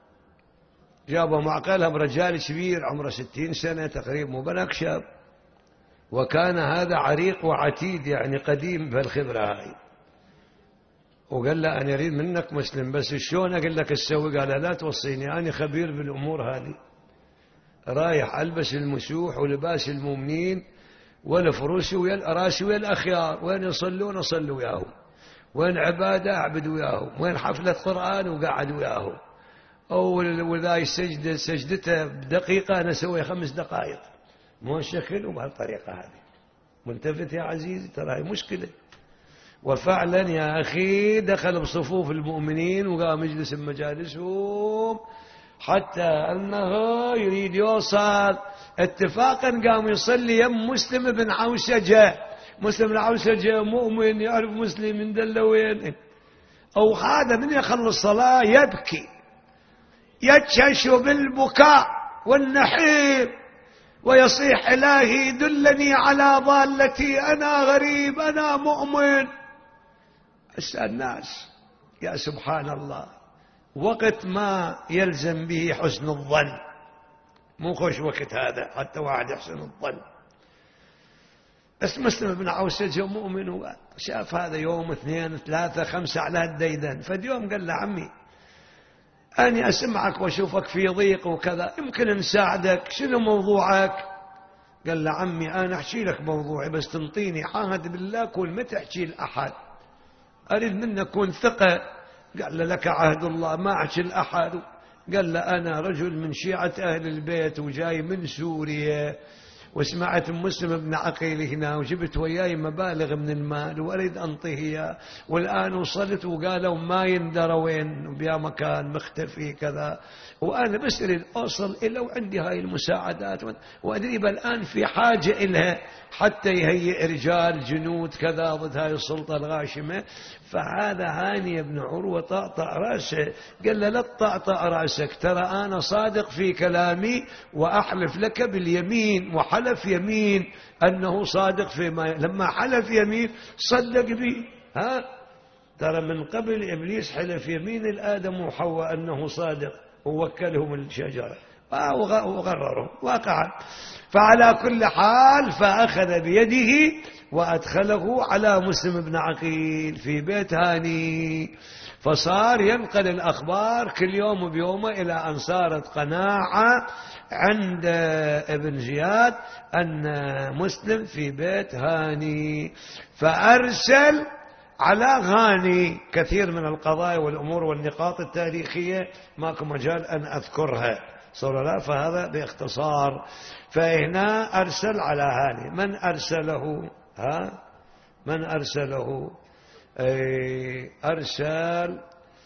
جابوا معقلهم رجال كبير عمره ستين سنة تقريبا، مو بنك شاب. وكان هذا عريق وعتيد يعني قديم بالخبرة هاي. وقال له أنا أريد منك مسلم، بس شلون أقول لك تسوي؟ قال لا توصيني، أنا خبير بالأمور هذه، رايح ألبس المسوح ولباس المؤمنين والفروس والأراسي والأخيار، وين يصلون أصلي وياهم، وين عبادة أعبد وياهم، وين حفلة قرآن وقعد وياهم، أو وذا السجدة سجدته بدقيقة أنا أسوي خمس دقائق. مو الشكل وبهالطريقة هذه. ملتفت يا عزيزي؟ ترى هي مشكلة. وفعلا يا أخي دخل بصفوف المؤمنين وقام يجلس بمجالسهم، حتى أنه يريد يوصل اتفاقا قام يصلي يم مسلم بن عوسجة. مسلم بن عوسجة مؤمن يعرف مسلم من دلوين، أو هذا من يخلص الصلاة يبكي يتشش بالبكاء والنحيب ويصيح إلهي دلني على ضالتي، أنا غريب أنا مؤمن. أسأل الناس يا سبحان الله، وقت ما يلزم به حسن الظن، مو خوش وقت هذا حتى واحد يحسن الظن. بس مسلم بن عوسجة مؤمن، وشاف هذا يوم اثنين ثلاثة خمسة على الديدن. فاليوم قال له عمي أني أسمعك وأشوفك في ضيق وكذا، يمكن نساعدك، شنو موضوعك؟ قال له عمي أنا أحكي لك موضوعي، بس تنطيني عهد بالله كل ما تحكي لأحد، أريد منك كون ثقة. قال له لك عهد الله ما أحكي لأحد. قال له أنا رجل من شيعة أهل البيت وجاي من سوريا، وسمعت مسلم بن عقيل هنا وجبت وياي مبالغ من المال وأريد أنطيه إياه، والآن وصلت وقالوا ما يندر وين بيا مكان مختفي كذا، وأنا بس أريد أوصل إلى وعندي هاي المساعدات، وأدريب الآن في حاجة إلها حتى يهيئ رجال جنود كذا ضد هاي السلطة الغاشمة. فهذا هاني بن عروة طأطأ رأسه، قال له لا تطأطأ رأسك، ترى أنا صادق في كلامي وأحلف لك باليمين وحلف حلف يمين أنه صادق فيما لما حلف يمين صدق به. ها ترى من قبل إبليس حلف يمين الآدم وحواء أنه صادق ووكلهم الشجرة وغررهم واقعا. فعلى كل حال فأخذ بيده وأدخله على مسلم بن عقيل في بيت هاني، فصار ينقل الأخبار كل يوم بيومه إلى أن صارت قناعة عند ابن زياد أن مسلم في بيت هاني، فأرسل على هاني كثير من القضايا والأمور والنقاط التاريخية ماكو مجال أن أذكرها صار لا، فهذا باختصار. فهنا أرسل على هاني. من أرسله؟ ها من أرسله؟ أرسل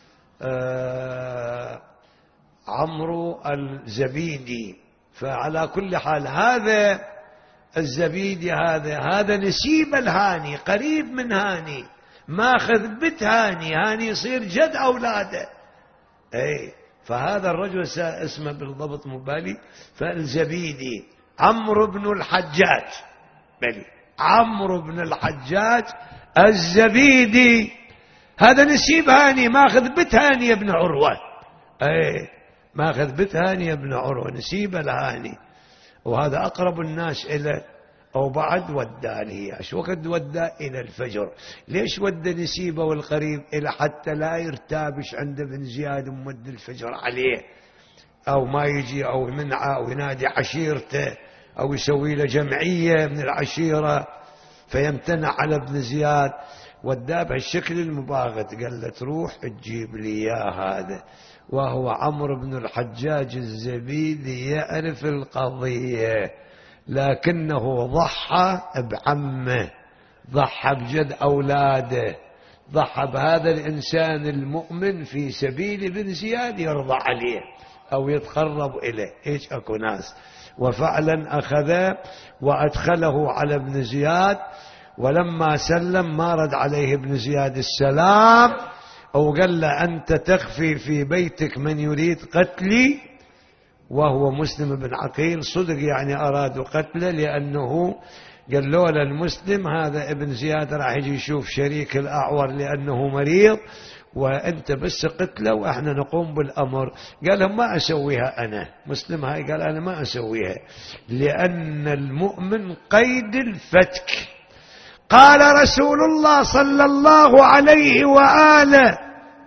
آه عمرو الزبيدي. فعلى كل حال هذا الزبيدي هذا هذا نسيب الهاني، قريب من هاني، ماخذ بيت هاني، هاني يصير جد أولاده. أي فهذا الرجل اسمه بالضبط مبالي. فالزبيدي عمرو بن الحجاج، بلي عمرو بن الحجاج الزبيدي، هذا نسيب هاني، ماخذ بيت هاني بن عروة. اي ماخذ بيت هاني بن عروة، نسيب الهاني، وهذا أقرب الناس إلى أو بعد وداه هي ايش وقت وداه إلى الفجر. ليش ودى نسيبه والقريب إلى حتى لا يرتابش عند ابن زياد ومد الفجر عليه، أو ما يجي أو يمنعه أو ينادي عشيرته أو يسوي له جمعية من العشيرة فيمتنع على ابن زياد. وداه بهالشكل المباغت، قال له تروح تجيب لي إياه هذا، وهو عمرو بن الحجاج الزبيدي يعرف القضية، لكنه ضحى بعمه، ضحى بجد أولاده، ضحى بهذا الإنسان المؤمن في سبيل ابن زياد يرضى عليه أو يتقرب إليه. إيش أكو ناس. وفعلا أخذ وأدخله على ابن زياد، ولما سلم ما رد عليه ابن زياد السلام، أو قال له أنت تخفي في بيتك من يريد قتلي، وهو مسلم بن عقيل. صدق يعني أرادوا قتله، لأنه قال له للمسلم هذا ابن زياد راح يجي يشوف شريك الأعور لأنه مريض، وأنت بس قتله وإحنا نقوم بالأمر. قال لهم ما أسويها أنا، مسلم هاي قال أنا ما أسويها، لأن المؤمن قيد الفتك. قال رسول الله صلى الله عليه وآله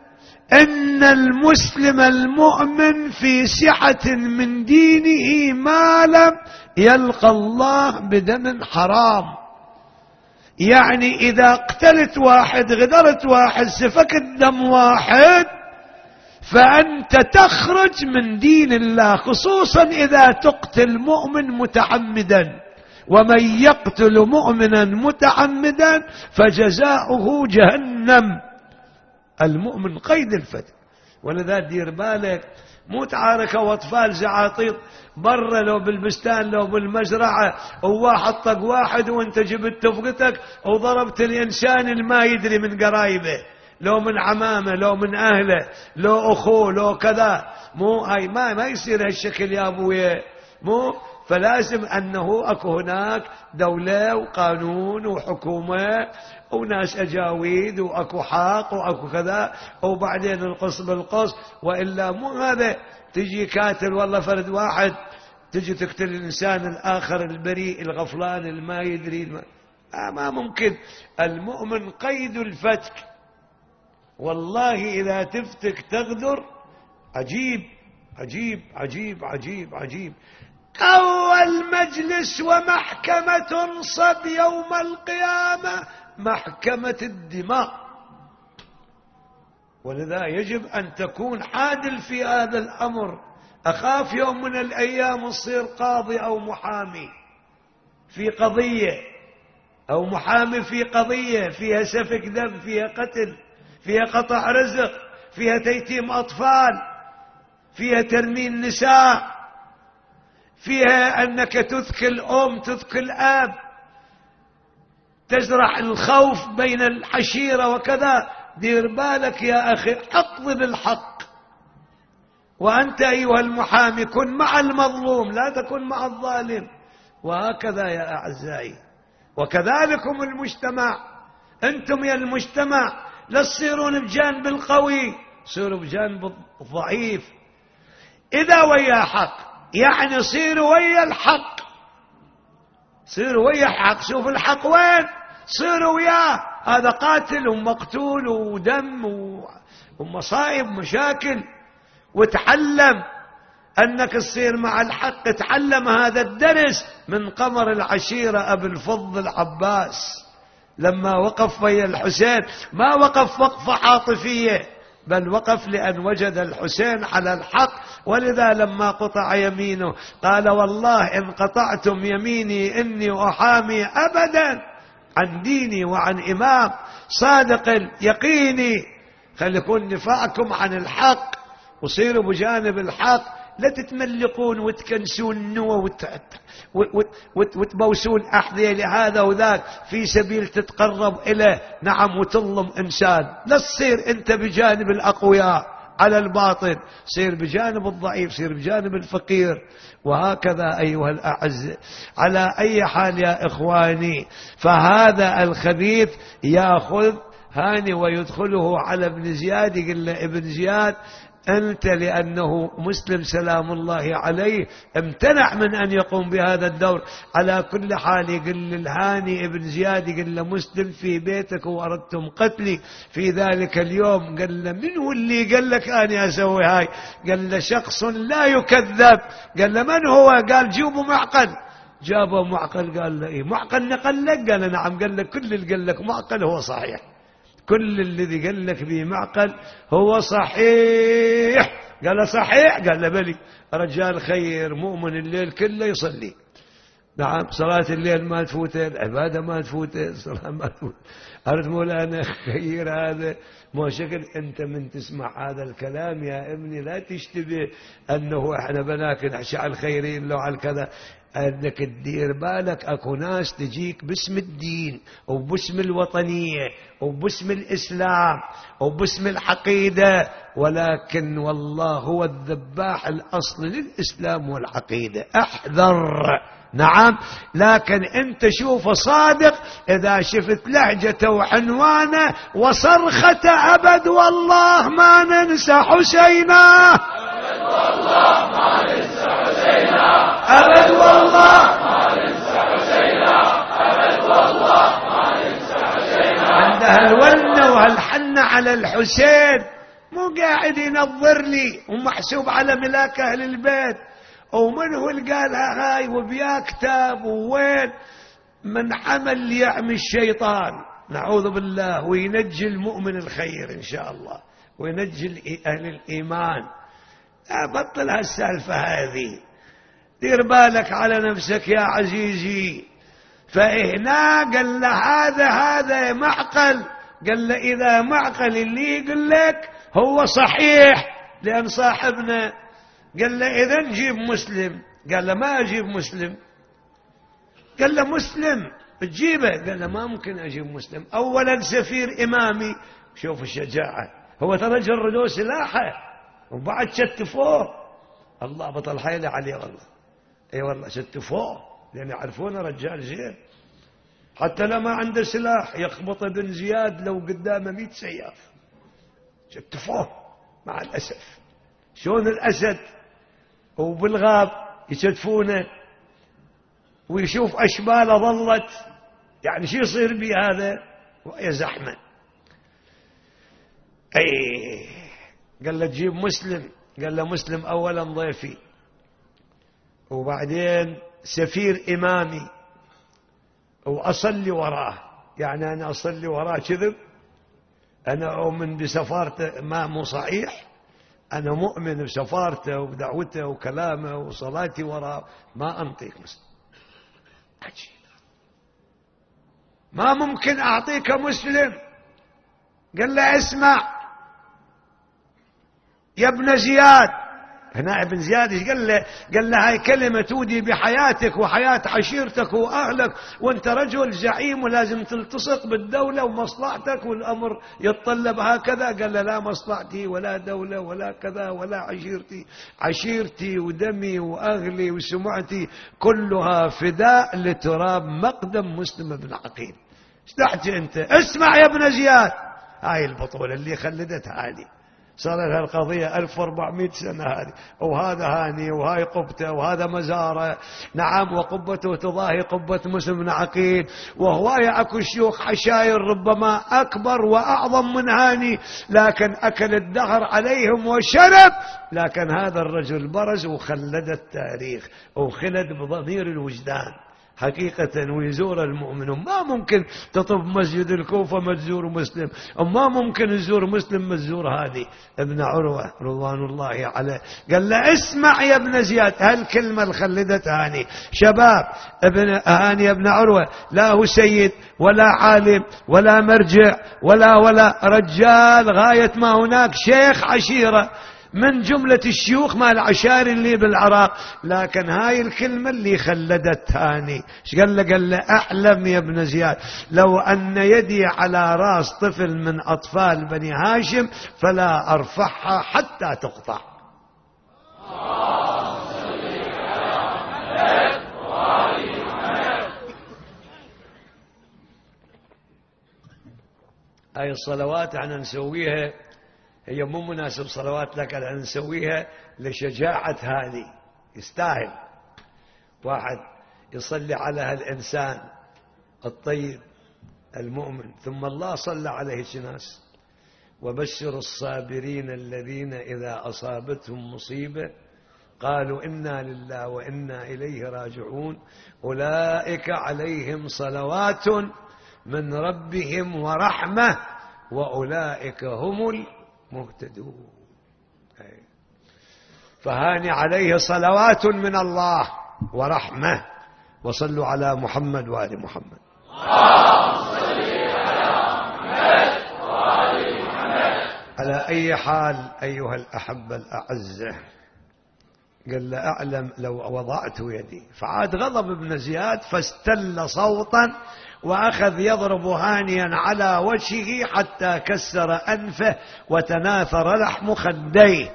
إن المسلم المؤمن في سعة من دينه ما لم يلقى الله بدم حرام. يعني إذا قتلت واحد، غدرت واحد، سفكت دم واحد، فأنت تخرج من دين الله، خصوصا إذا تقتل مؤمن متعمدا. ومن يقتل مؤمنا متعمدا فجزاؤه جهنم. المؤمن قيد الفتك. ولذا دير بالك، مو تعاركة واطفال زعاطيط برا لو بالبستان لو بالمزرعة، وواحد طق واحد وانت جبت تفقتك وضربت الإنسان اللي ما يدري من قرايبه، لو من عمامه لو من أهله لو أخوه لو كذا. مو هاي ما, ما يصير هالشكل يا أبويا. مو فلازم أنه أكو هناك دولة وقانون وحكومة وناس أجاويد وأكو حق وأكو كذا، وبعدين القص بالقص. وإلا مو هذا تجي كاتل والله فرد واحد، تجي تقتل الإنسان الآخر البريء الغفلان اللي ما يدري ما, ما ممكن. المؤمن قيد الفتك. والله إذا تفتك تغدر عجيب عجيب عجيب عجيب عجيب. أول مجلس ومحكمة تنصب يوم القيامة محكمة الدماء. ولذا يجب أن تكون عادل في هذا الأمر. أخاف يوم من الأيام تصير قاضي أو محامي في قضية، أو محامي في قضية فيها سفك دم، فيها قتل، فيها قطع رزق، فيها تيتيم أطفال، فيها ترميم نساء، فيها أنك تثكل أم تثكل أب، تزرع الخوف بين العشيرة وكذا. دير بالك يا أخي، اقضي بالحق. وأنت أيها المحامي كن مع المظلوم لا تكن مع الظالم. وهكذا يا أعزائي. وكذلكم المجتمع، أنتم يا المجتمع لا تصيرون بجانب القوي، صيروا بجانب الضعيف. إذا ويا حق يعني صيروا ويا الحق، صيروا ويا الحق. شوف الحق وين، صيروا وياه. هذا قاتل ومقتول ودم ومصائب مشاكل. وتعلم أنك تصير مع الحق. تعلم هذا الدرس من قمر العشيرة أبي الفضل العباس لما وقف ويا الحسين، ما وقف وقفة عاطفية، بل وقف لأن وجد الحسين على الحق. ولذا لما قطع يمينه قال والله إن قطعتم يميني إني أحامي أبدا عن ديني وعن إمام صادق اليقيني. خليكون دفاعكم عن الحق وصيروا بجانب الحق، لا تتملقون وتكنسون النوى وتبوسون أحذية لهذا وذاك في سبيل تتقرب إليه، نعم، وتظلم إنسان. لا تصير أنت بجانب الأقوياء على الباطل، صير بجانب الضعيف، صير بجانب الفقير. وهكذا أيها الأعز. على أي حال يا إخواني، فهذا الخبيث يأخذ هاني ويدخله على ابن زياد. يقول له ابن زياد أنت لأنه مسلم سلام الله عليه امتنع من أن يقوم بهذا الدور. على كل حال يقول الهاني ابن زياد، يقول له مسلم في بيتك وأردتم قتلي في ذلك اليوم. قال له من هو اللي قال لك أنا أسوي هاي؟ قال له شخص لا يكذب. قال له من هو؟ قال جيبوا معقل. جابوا معقل. قال له إيه معقل نقل لك؟ قال نعم. قال له كل اللي قال لك معقل هو صحيح، كل الذي قال لك به معقل هو صحيح. قال صحيح؟ قال له بلي. رجال خير مؤمن الليل كله يصلي، نعم، صلاة الليل ما تفوته، العبادة ما تفوته، الصلاة ما تفوته. أردت مولانا خير هذا ما شكل. أنت من تسمع هذا الكلام يا ابني لا تشتبه أنه إحنا بناك نحشى على الخيرين لو على كذا. أنك تدير بالك أكو ناس تجيك باسم الدين وباسم الوطنية وباسم الإسلام وباسم العقيدة، ولكن والله هو الذباح الأصل للإسلام والعقيدة. احذر، نعم. لكن انت شوف صادق اذا شفت لهجته وعنوانه وصرخته أبد والله ما ننسى حسينا، أبد والله ما ننسى حسينا، أبد والله ما ننسى حسينا، أبد والله ما ننسى حسينا. عندها الونة وهالحنة على الحسين، مو قاعد ينظر لي ومحسوب على ملاك أهل البيت. ومن هو اللي قالها هاي وبيا كتاب وين من عمل يعمي الشيطان، نعوذ بالله، وينجي المؤمن الخير إن شاء الله وينجي أهل الإيمان. لا بطل هالسالفة هذه، دير بالك على نفسك يا عزيزي. فهنا قال له هذا هذا معقل. قال له إذا معقل اللي يقول لك هو صحيح لأن صاحبنا. قال له إذا نجيب مسلم. قال له ما أجيب مسلم. قال له مسلم تجيبه. قال له ما ممكن أجيب مسلم، أولا سفير إمامي. شوف الشجاعة، هو ترى جردوا سلاحه وبعد شتفوه. الله بطل حيلة عليه والله. اي والله شتفوه لأن يعرفونه رجال زين، حتى لما عنده سلاح يخبط ابن زياد لو قدامه مئة سياف. شتفوه مع الأسف. شلون الأسد وبالغاب يشتفونه ويشوف أشباله ظلت، يعني شو يصير بي هذا ويا زحمة. أي قال له تجيب مسلم. قال له مسلم أولا ضيفي وبعدين سفير إمامي وأصلي وراه. يعني أنا أصلي وراه كذب؟ أنا أؤمن بسفارته ما مو صحيح؟ أنا مؤمن بسفارته وبدعوته وكلامه وصلاتي وراه، ما أنطيك مسلم. عجيب، ما ممكن أعطيك مسلم. قال له اسمع يا ابن زياد، هنا ابن زياد ايش قال له؟ قال له هاي كلمة تودي بحياتك وحياة عشيرتك وأهلك، وانت رجل زعيم ولازم تلتصق بالدولة ومصلحتك والأمر يتطلب هكذا. قال له لا مصلحتي ولا دولة ولا كذا ولا عشيرتي، عشيرتي ودمي وأهلي وسمعتي كلها فداء لتراب مقدم مسلم بن عقيل. ايش تحكي انت؟ اسمع يا ابن زياد، هاي البطولة اللي خلدتها هذه، صار لها القضية ألف وأربعمائة سنة هذه، وهذا هاني وهاي قبته وهذا مزاره، نعم، وقبته تضاهي قبة مسلم بن عقيل، وهواية أكو شيوخ حشاير ربما أكبر وأعظم من هاني، لكن أكل الدهر عليهم وشرب، لكن هذا الرجل برز وخلد التاريخ وخلد بضمير الوجدان حقيقة ويزور المؤمن. ما ممكن تطب مسجد الكوفة ما تزور مسلم، وما ممكن تزور مسلم ما تزور هذه ابن عروة رضوان الله عليه. قال له اسمع يا ابن زياد، هالكلمة اللي خلدت هاني شباب ابن هاني ابن عروة، لا هو سيد ولا عالم ولا مرجع ولا ولا رجال غاية ما هناك شيخ عشيرة من جملة الشيوخ مال العشائر اللي بالعراق، لكن هاي الكلمة اللي خلدت هاني. ايش قال له؟ قال له اعلم يا ابن زياد لو ان يدي على راس طفل من اطفال بني هاشم فلا ارفعها حتى تقطع. هاي الصلوات احنا نسويها، هي مو مناسب صلوات لك، أن نسويها لشجاعة هذه، يستاهل واحد يصلي على هالإنسان الطيب المؤمن. ثم الله صلى عليه الناس: وبشر الصابرين الذين إذا أصابتهم مصيبة قالوا إنا لله وإنا إليه راجعون أولئك عليهم صلوات من ربهم ورحمة وأولئك هم مهتدون. فهاني عليه صلوات من الله ورحمة، وصلوا على محمد وآل محمد. على أي حال أيها الأحبة الأعزة، قال له أعلم لو وضعت يدي، فعاد غضب ابن زياد فاستل صوتا وأخذ يضرب هانيا على وجهه حتى كسر أنفه وتناثر لحم خديه،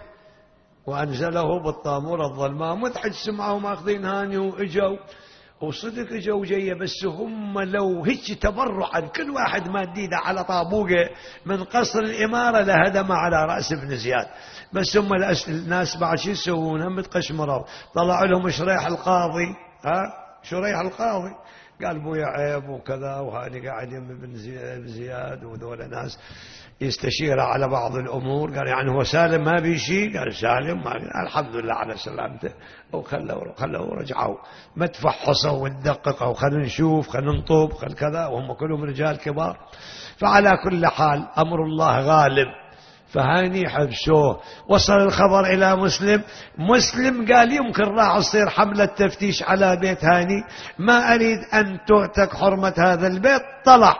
وأنزله بالطامورة الظلماء. متحج سمعوا ماخذين هاني وإجوا، وصدق إجوا جاية، بس هم لو هيك تبرعا كل واحد ما ديده على طابوقه من قصر الإمارة لهدم على رأس ابن زياد. بس هم الناس بعد شو يسوون؟ هم متقشمروا، طلعوا لهم شريح القاضي، ها شريح القاضي قال بويا عيب وكذا، وهاني قاعد يم ابن زياد وذول ناس يستشير على بعض الأمور. قال يعني هو سالم ما بيشي؟ قال سالم ما بي. الحمد لله على سلامته. وخلوا خلوا رجعوا ما تفحصوا وتدققوا، خلينا نشوف خلينا نطوب خل كذا، وهم كلهم رجال كبار. فعلى كل حال أمر الله غالب، فهاني حبسوه. وصل الخبر إلى مسلم، مسلم قال يمكن راح تصير حملة تفتيش على بيت هاني، ما أريد أن تهتك حرمة هذا البيت. طلع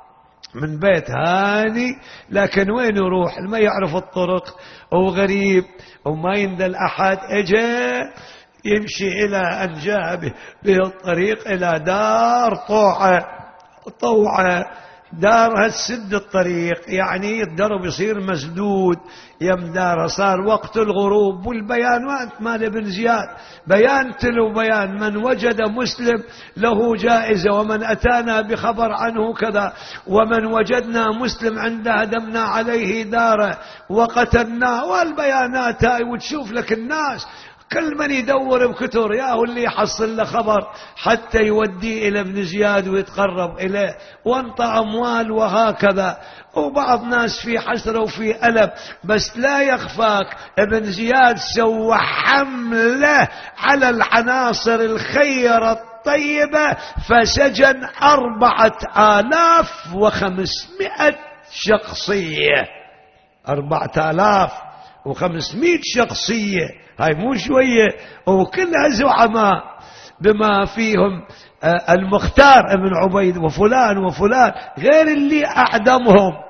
من بيت هاني، لكن وين يروح؟ ما يعرف الطرق وغريب وما يندل أحد. اجى يمشي إلى أن جاء به الطريق إلى دار طوعة. طوعة دار هتسد الطريق، يعني الدرب يصير مسدود يم دار. صار وقت الغروب، والبيانات مال ابن زياد بيان تلو بيان: من وجد مسلم له جائزة، ومن أتانا بخبر عنه كذا، ومن وجدنا مسلم عنده هدمنا عليه داره وقتلناه. والبيانات هاي، وتشوف لك الناس كل من يدور بكتر ياهو اللي يحصل له خبر حتى يوديه إلى ابن زياد ويتقرب إليه، وانطى أموال وهكذا. وبعض ناس في حسرة وفي ألم، بس لا يخفاك ابن زياد سوى حملة على العناصر الخيرة الطيبة، فسجن أربعة آلاف وخمسمائة شخصية. أربعة آلاف وخمسمائة شخصية، هاي مو شوية، وكلها زعماء بما فيهم المختار ابن عبيد وفلان وفلان، غير اللي أعدمهم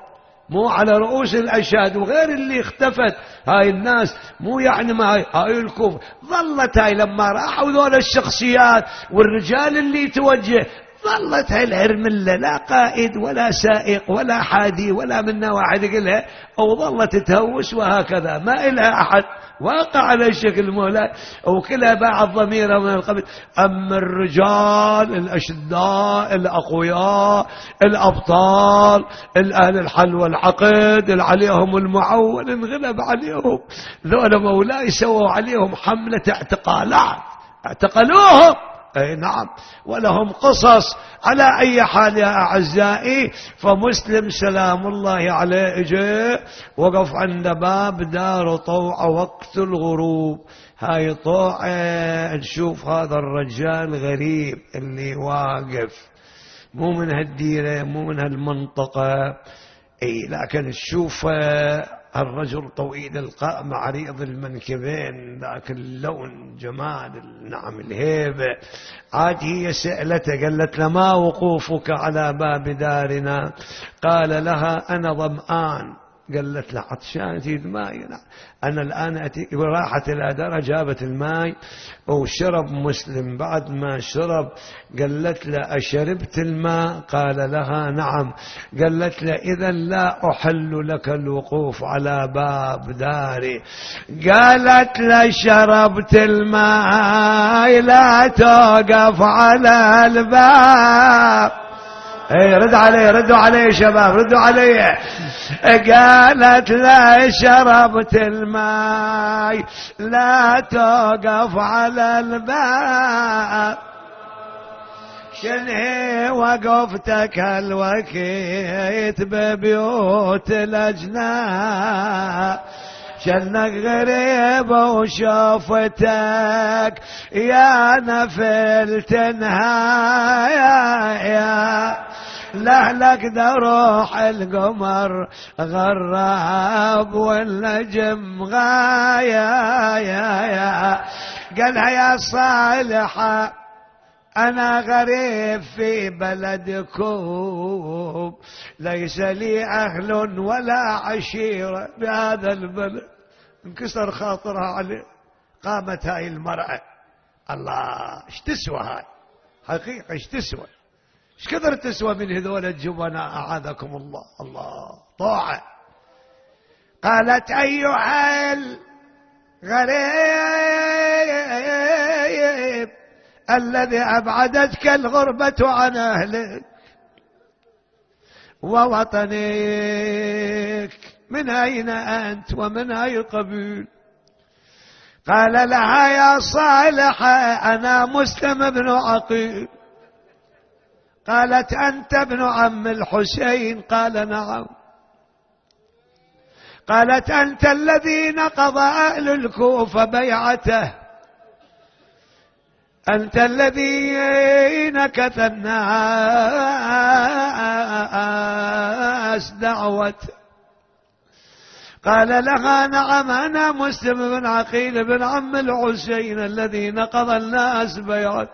مو على رؤوس الأشهاد، وغير اللي اختفت هاي الناس، مو يعني ما هاي, هاي الكفر ظلت. هاي لما راحوا ذول الشخصيات والرجال اللي توجه، ظلت هاي الهرملة لا قائد ولا سائق ولا حادي ولا منا واحد يقولها، أو ظلت تهوس وهكذا، ما إلها أحد واقع على الشكل مولاي، وكلها باع ضميره من القبل. أما الرجال الأشداء الأقوياء الأبطال الأهل الحل والعقد اللي عليهم المعول انغلب عليهم، ذولا مولاي سووا عليهم حملة اعتقالات، اعتقلوهم. أي نعم، ولهم قصص. على أي حال يا أعزائي، فمسلم سلام الله عليه اجى وقف عند باب دار طوع وقت الغروب. هاي طوع نشوف هذا الرجال غريب اللي واقف، مو من هالديرة مو من هالمنطقة، اي لكن تشوف الرجل طويل القامة عريض المنكبين، ذاك اللون جمال نعم الهيبة. عاد هي سألته قالت له ما وقوفك على باب دارنا؟ قال لها أنا ظمآن. قالت له عطشان تريد ماء؟ أنا الآن أتي. راحت إلى دار جابت الماء وشرب مسلم. بعد ما شرب قالت له أشربت الماء؟ قال لها نعم. قالت له إذا لا أحل لك الوقوف على باب داري. قالت له شربت الماء لا توقف على الباب. اي رد عليه، ردوا عليه شباب، ردوا عليه. قالت لا شربت الماء لا توقف على الباب. شنهي وقفتك الوكيت ببيوت الأجناب، شنك غريب وشوفتك يا نفل تنهايا، لهلك دروح القمر غراب والنجم غايا يا يا. قالها يا صالحة أنا غريب في بلدكم، ليس لي أهل ولا عشيرة بهذا البلد. انكسر خاطرها عليه. قامت هاي المرأة، الله ايش تسوى هاي حقيقة، ايش تسوى، ايش كثر تسوى من هذول الجبناء أعاذكم الله. الله طاعة. قالت أيها الغريب الذي أبعدتك الغربة عن أهلك ووطنك، من أين أنت ومن أي قبيل؟ قال لها يا صالحة أنا مسلم بن عقيل. قالت أنت ابن عم الحسين؟ قال نعم. قالت أنت الذي نقض أهل الكوفة بيعته، أنت الذي نكث الناس دعوته. قال لها نعم أنا مسلم بن عقيل بن عم الحسين الذي نقض الناس بيعته.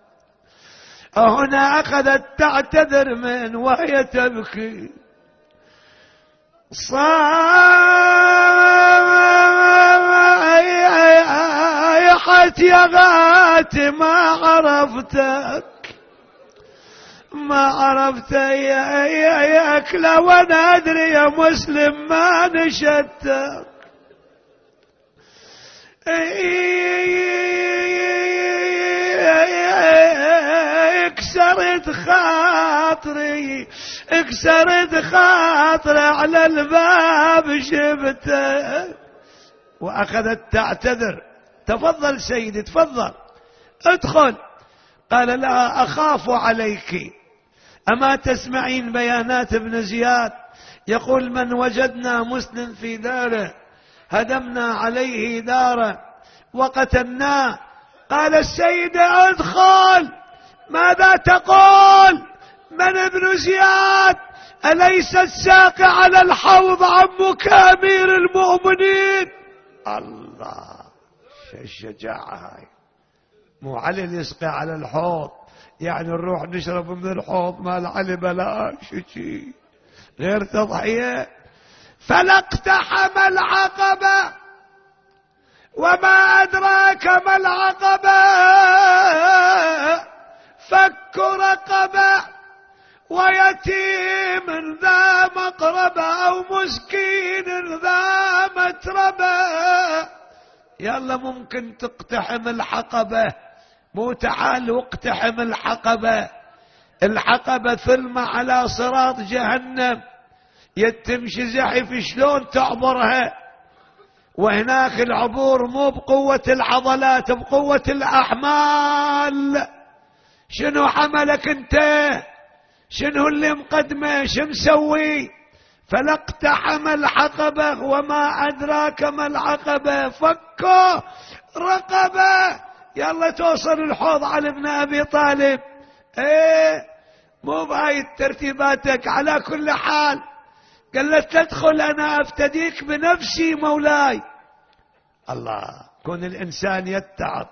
هنا أخذت تعتذر من وهي تبكي. صاحت يا غاتي ما عرفتك، ما عرفت ياك لو انا ادري يا مسلم ما نشدتك. اكسرت خاطري، اكسرت خاطري على الباب شبته. واخذت تعتذر. تفضل سيدي تفضل ادخل. قال لها أخاف عليك، أما تسمعين بيانات ابن زياد يقول من وجدنا مسلم في داره هدمنا عليه داره وقتلناه. قال السيدة ادخل. ماذا تقول؟ من ابن زياد؟ أليس الساقي على الحوض عمك أمير المؤمنين؟ الله الشجاعة هاي. مو علي اللي يسقي على الحوض، يعني نروح نشرب من الحوض مال علي بلاش شي غير تضحية. فلا اقتحم العقبة وما أدراك ما العقبة فك رقبة ويتيم ذا مقربة أو مسكين ذا متربة. يلا ممكن تقتحم الحقبة، مو تعال واقتحم الحقبة. الحقبة ثلمة على صراط جهنم، يتمشي زحف شلون تعبرها، وهناك العبور مو بقوة العضلات بقوة الأحمال. شنو حملك انت؟ شنو اللي مقدمه؟ شو مسوي؟ فلا اقتحم الحقبة وما أدراك ما العقبة فكوا رقبة. يلا توصل الحوض على ابن أبي طالب. ايه مو بهاي ترتيباتك. على كل حال قال له تدخل أنا أفتديك بنفسي مولاي. الله، كون الإنسان يتعب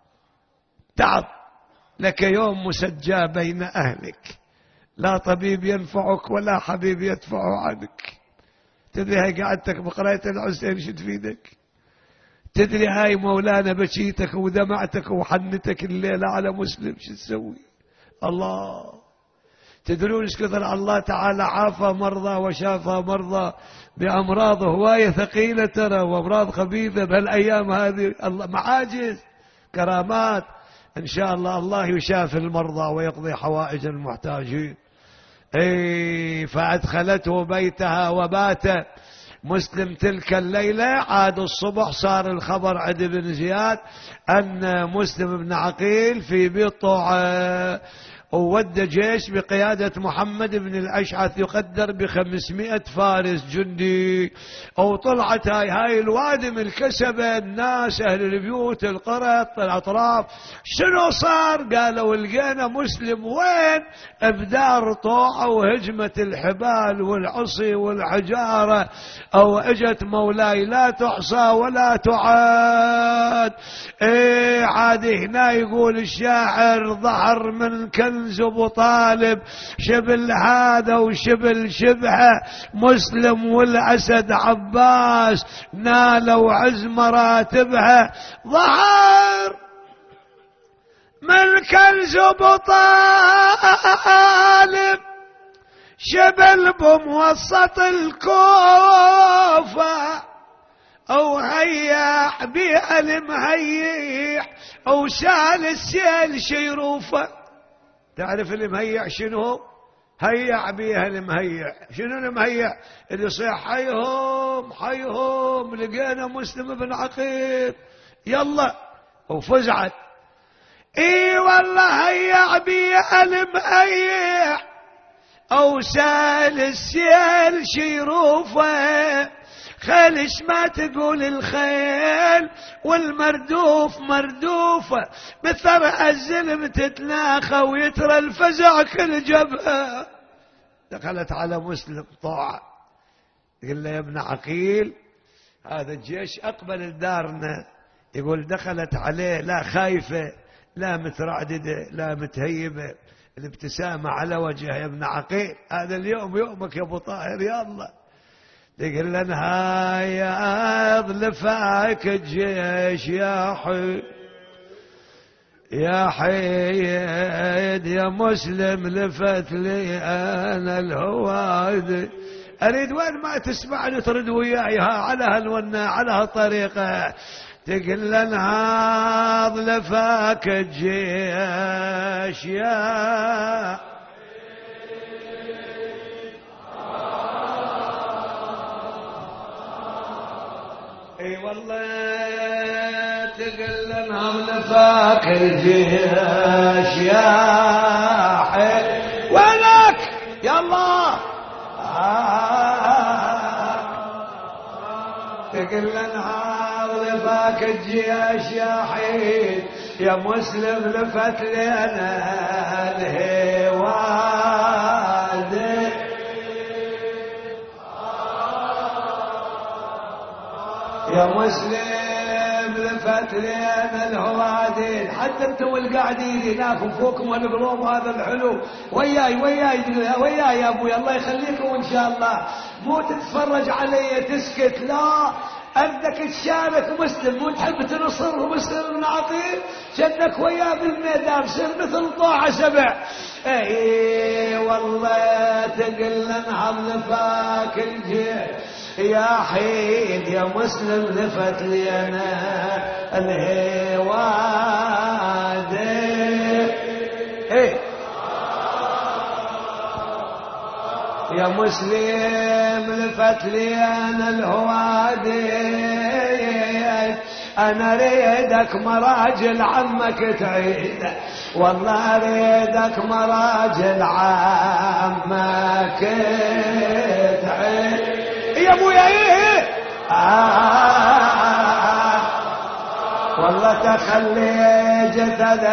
تعب لك يوم مسجى بين أهلك، لا طبيب ينفعك ولا حبيب يدفع عنك. تدري هاي قعدتك بقراية الحسين شو تفيدك؟ تدري هاي مولانا بكيتك ودمعتك وحنتك الليلة على مسلم شو تسوي؟ الله، تدرون ايش كثر الله تعالى عافى مرضى وشافى مرضى بأمراض هواية ثقيلة ترى، وأمراض خبيثة بهالأيام هذه. الله معاجز كرامات. إن شاء الله الله يشافي المرضى ويقضي حوائج المحتاجين. اي فأدخلته بيتها وبات مسلم تلك الليلة. عاد الصبح صار الخبر عند ابن زياد أن مسلم بن عقيل في بضع، وود جيش بقيادة محمد بن الأشعث يقدر بخمسمائة فارس جندي، أو طلعت هاي هاي الوادم الكسبة الناس أهل البيوت القرى الأطراف. شنو صار؟ قالوا لقينا مسلم وين؟ بدار طوعة وهجمة الحبال والعصي والحجارة، أو اجت مولاي لا تحصى ولا تعاد. ايه عاد هنا يقول الشاعر ظهر من كنز ابو طالب شبل هذا وشبل شبهه، مسلم والاسد عباس نالوا عز مراتبها. ظهر من كنز ابو طالب شبل بموسط الكوفة، او هيح بيها المهيح او شال السيل شيروفه. تعرف المهيع شنو؟ هيع بيها المهيع. شنو المهيع؟ اللي يصيح حيهم حيهم لقينا مسلم بن عقيل. يلا وفزعت. اي والله هيع بيها المهيع او سال السيل شيروفه. خيلش ما تقول الخيل والمردوف مردوفة، مثل الزلم تتلاخى ويترى الفزع كل جبهة. دخلت على مسلم طاعة، يقول له يا ابن عقيل هذا الجيش أقبل لدارنا. يقول دخلت عليه لا خايفة لا مترعددة لا متهيبة، الابتسامة على وجهها. يا ابن عقيل هذا اليوم يومك يا ابو طاهر، يلا. تقول لنا هاي اظلفك الجيش يا حي يا حيد يا مسلم لفت لي انا الهواد. اريد وين ما تسمعني ترد وياي على هالونا على هالطريقه. تقول لنا اظلفك الجيش يا اي والله. تقل انهم لفاك الجيش يا حي وينك يلا. تقل انهم لفاك الجيش يا حي يا مسلم لفت لنا الهواد. يا مسلم لفت لفت لين الهوادين حتى انتم القاعدين هناك وفوقكم والقلوب هذا الحلو وياي وياي وياي يا ابوي الله يخليكم ان شاء الله مو تتفرج علي تسكت لا أنك تشارك مسلم وتحب تنصر مسلم بن عقيل شدك وياه بالميدان صير مثل طاعة سبع اي والله تقل نهض لفاك الجيع يا حيد يا مسلم لفت لي انا الهوادي ايه يا مسلم لفت لي انا الهوادي انا ريدك مراجل عمك تعيد والله ريدك مراجل عمك تعيد يا ابويا ايه آه والله تخلي جسد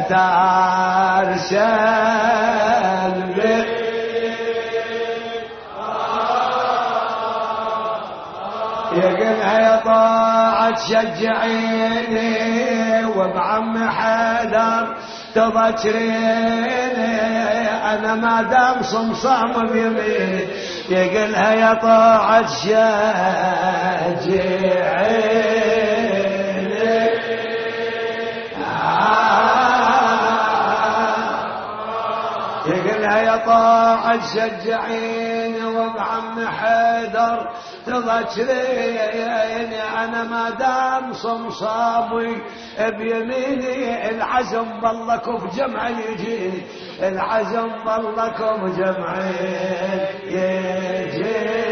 تارشل يقلها يا طاعة تشجعيني وبعم حيدر تذكريني انا ما دام صمصام بيميني يقلها يا طاعة تشجعيني يقلها يا طاعة تشجعيني وبعم حيدر تذكريني انا ما دام صمصامي بيميني العزم ظلكم جمع يجيني العزم ظلكم جمع يجيني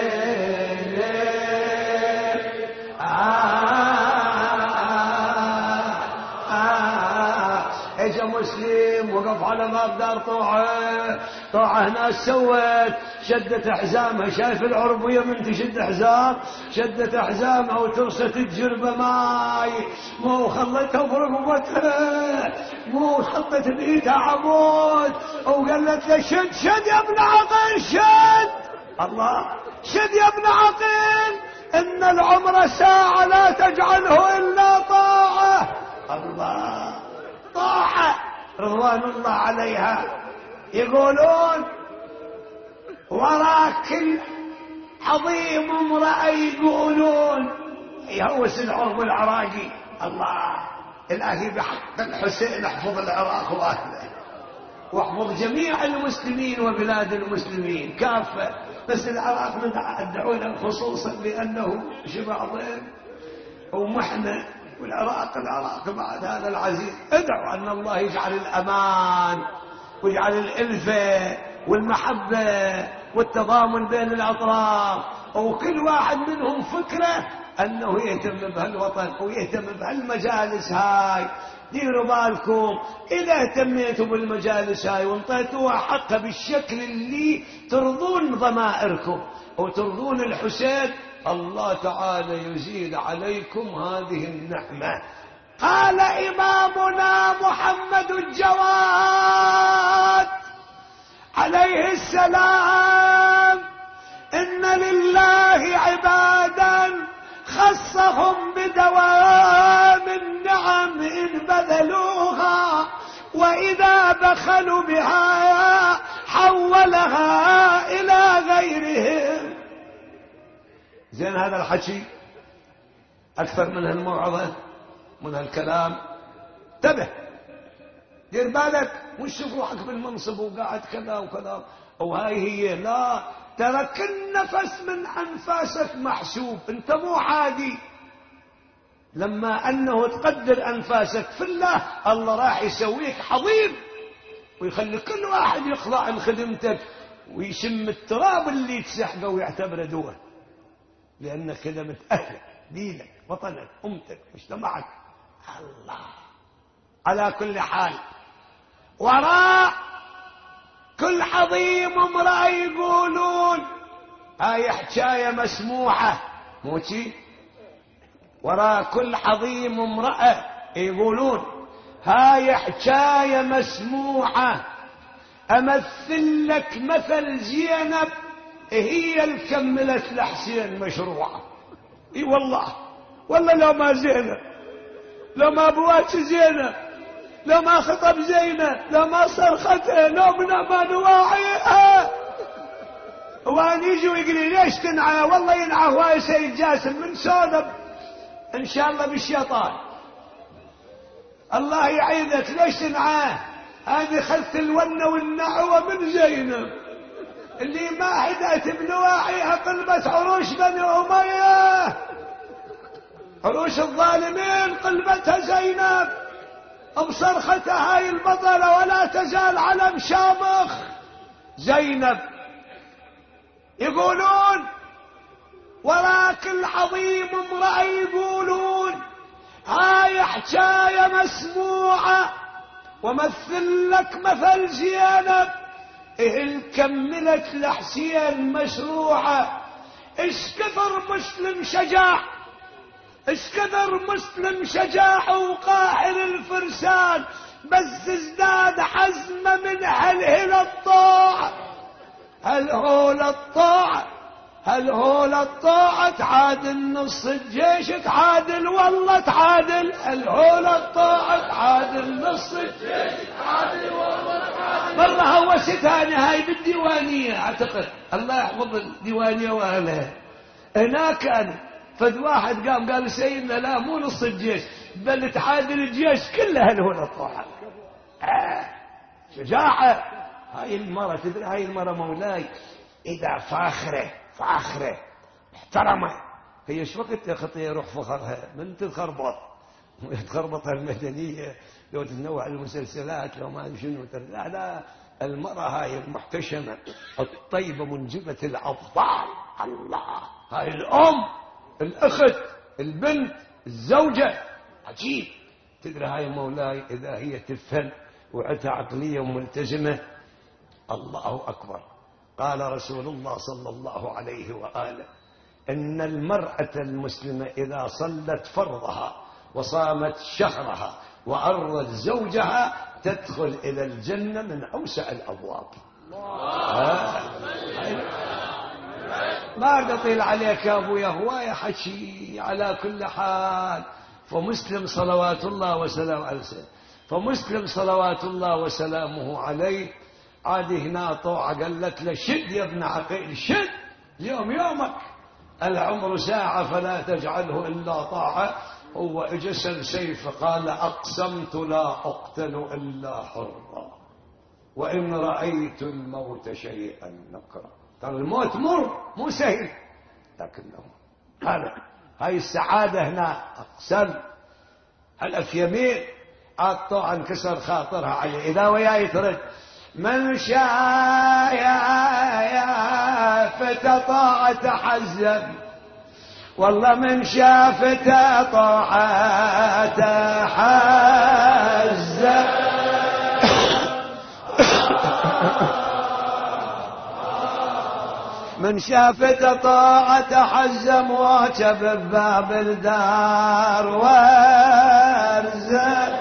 اجا مسلم وقف على باب دار طوعه طوعه ناس سوت شدت حزامها شايف العربيه من تشد حزام شدت حزامها وترست الجربه ماي مو خلتها برقبتها مو حطت بايدها عمود وقالت له شد شد يا ابن عقيل شد الله شد يا ابن عقيل ان العمر ساعه لا تجعله الا طاعه الله طاعة رضوان الله عليها يقولون وراء كل عظيم امرأة يقولون يهوس العرب العراقي الله الهي بحق الحسين احفظ العراق واهله واحفظ جميع المسلمين وبلاد المسلمين كافة بس العراق ندعو له خصوصا لأنه شبه عظيم ومحنة والعراق العراق بعد هذا العزيز ادعوا أن الله يجعل الأمان ويجعل الألفة والمحبة والتضامن بين الأطراف وكل واحد منهم فكرة أنه يهتم بهالوطن ويهتم بهالمجالس هاي ديروا بالكم إذا اهتميتوا بالمجالس هاي وانطيتوها حقها بالشكل اللي ترضون ضمائركم وترضون الحسين الله تعالى يزيد عليكم هذه النعمة. قال إمامنا محمد الجواد عليه السلام إن لله عبادا خصهم بدوام النعم إن بذلوها وإذا بخلوا بها حولها إلى غيرهم. زين هذا الحكي أكثر من هالموعظة من هالكلام انتبه دير بالك مش شوف روحك بالمنصب وقاعد كذا وكذا وهاي هي لا ترى كل نفس من أنفاسك محسوب انت مو عادي لما أنه تقدر أنفاسك في الله الله راح يسويك حظيم ويخلي كل واحد يخضع لخدمتك ويشم التراب اللي تسحقه ويعتبره دوه لأنك كذا متأهل دينك وطنك أمتك مجتمعك الله. على كل حال وراء كل عظيم امرأة يقولون هاي حكاية مسموعة موتي وراء كل عظيم امرأة يقولون هاي حكاية مسموعة أمثل لك مثل زينب هي اللي كملت لحسين مشروعه اي والله والله لو ما زينب لو ما بوات زينب، لو ما خطب زينب، لو ما صرخته، لو من ما نواعيها. وان يجي ويقول لي ليش تنعى؟ والله ينعى هو يا سيد جاسم من سولب ان شاء الله بالشيطان. الله يعيذك ليش تنعاه؟ هذه خلت الونه والنعوه من زينب اللي ما هدأت بنواعيها قلبت عروش بني أمية، عروش الظالمين قلبتها زينب بصرختها هاي البطلة ولا تزال علم شامخ زينب. يقولون وراك العظيم امرأة، يقولون هاي حكاية مسموعة ومثل لك مثل زينب إيه كملت لحسين مشروعة. ايش كثر مسلم شجاع، ايش كثر مسلم شجاع وقاهر الفرسان، بس ازداد حزم من هلهل الطاعة. هل هول الطاعة، هل هول الطاعة تعادل نص الجيش، تعادل والله تعادل. هل هول الطاعة تعادل نص الجيش، تعادل والله تعادل. مرة هوستها أنا هاي بالديوانية أعتقد، الله يحفظ الديوانية وأهلها. هناك أنا فد واحد قام قال سيدنا لا مو نص الجيش بل تعادل الجيش كله. هل هول الطاعة آه شجاعة. هاي المرة تدري، هاي المرة مولاي إذا فاخرة فاخرة محترمة هي ايش وقت يا خطيه يروح فخرها من تتخربط ويتخربط المدنية لو تتنوع المسلسلات لو ما شنو. لا لا، المرأة هاي المحتشمة الطيبة منجبة الأفضال. الله، هاي الأم الأخت البنت الزوجة عجيب. تدري هاي مولاي إذا هي تفهم وعتها عقلية وملتزمة الله أكبر. قال رسول الله صلى الله عليه وآله إن المرأة المسلمة إذا صلت فرضها وصامت شهرها وأرضت زوجها تدخل إلى الجنة من أوسع الأبواب. آه. ما أطيل عليك يا أبويا، هواية حكي. على كل حال فمسلم صلوات الله وسلامه عليه، فمسلم صلوات الله وسلامه عليه عادي هنا طوعة قالت له شد يا ابن عقيل، شد اليوم يومك، العمر ساعة فلا تجعله إلا طاعة. هو اجسل سيف قال أقسمت لا أقتل إلا حرا وإن رأيت الموت شيئا نكرا. ترى الموت مر مو سهل، لكنه هذا هاي السعادة هنا. أقسم حلف يمين الطوع انكسر خاطرها عليه. إذا وياي ترد من شاء يا فتى طاعة حزم، والله من شافت طاعة حزم. من شافت طاعة حزم واجب بباب الدار وارزم.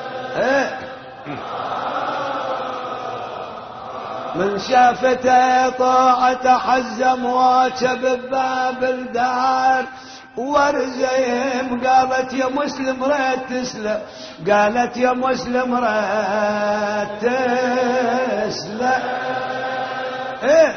من شافت طاعة حزم واجب بباب الدار وارزم. قالت يا مسلم ريت تسلم، قالت يا مسلم ريت تسلم. إيه؟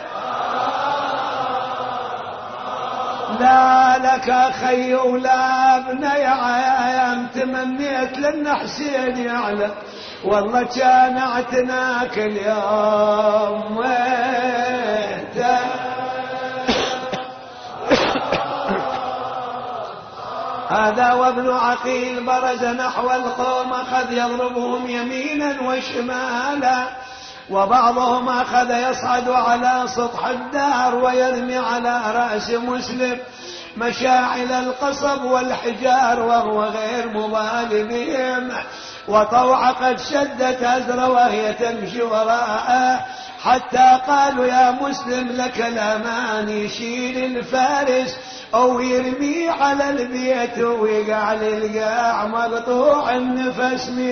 لا لك أخي ولا ابني عام، تمنيت لنا حسين يعلم، والله كان اعتناك اليوم وانت. هذا وابن عقيل برز نحو القوم أخذ يضربهم يمينا وشمالا، وبعضهم أخذ يصعد على سطح الدار ويرمي على رأس مسلم مشاعل القصب والحجار وهو غير مبالي بهم. وطوع قد شدت أزر وهي تمشي وراءه حتى قالوا يا مسلم لك الأمان، يشيل الفارس أو يرمي على البيت ويقع للقاع مقطوع النفس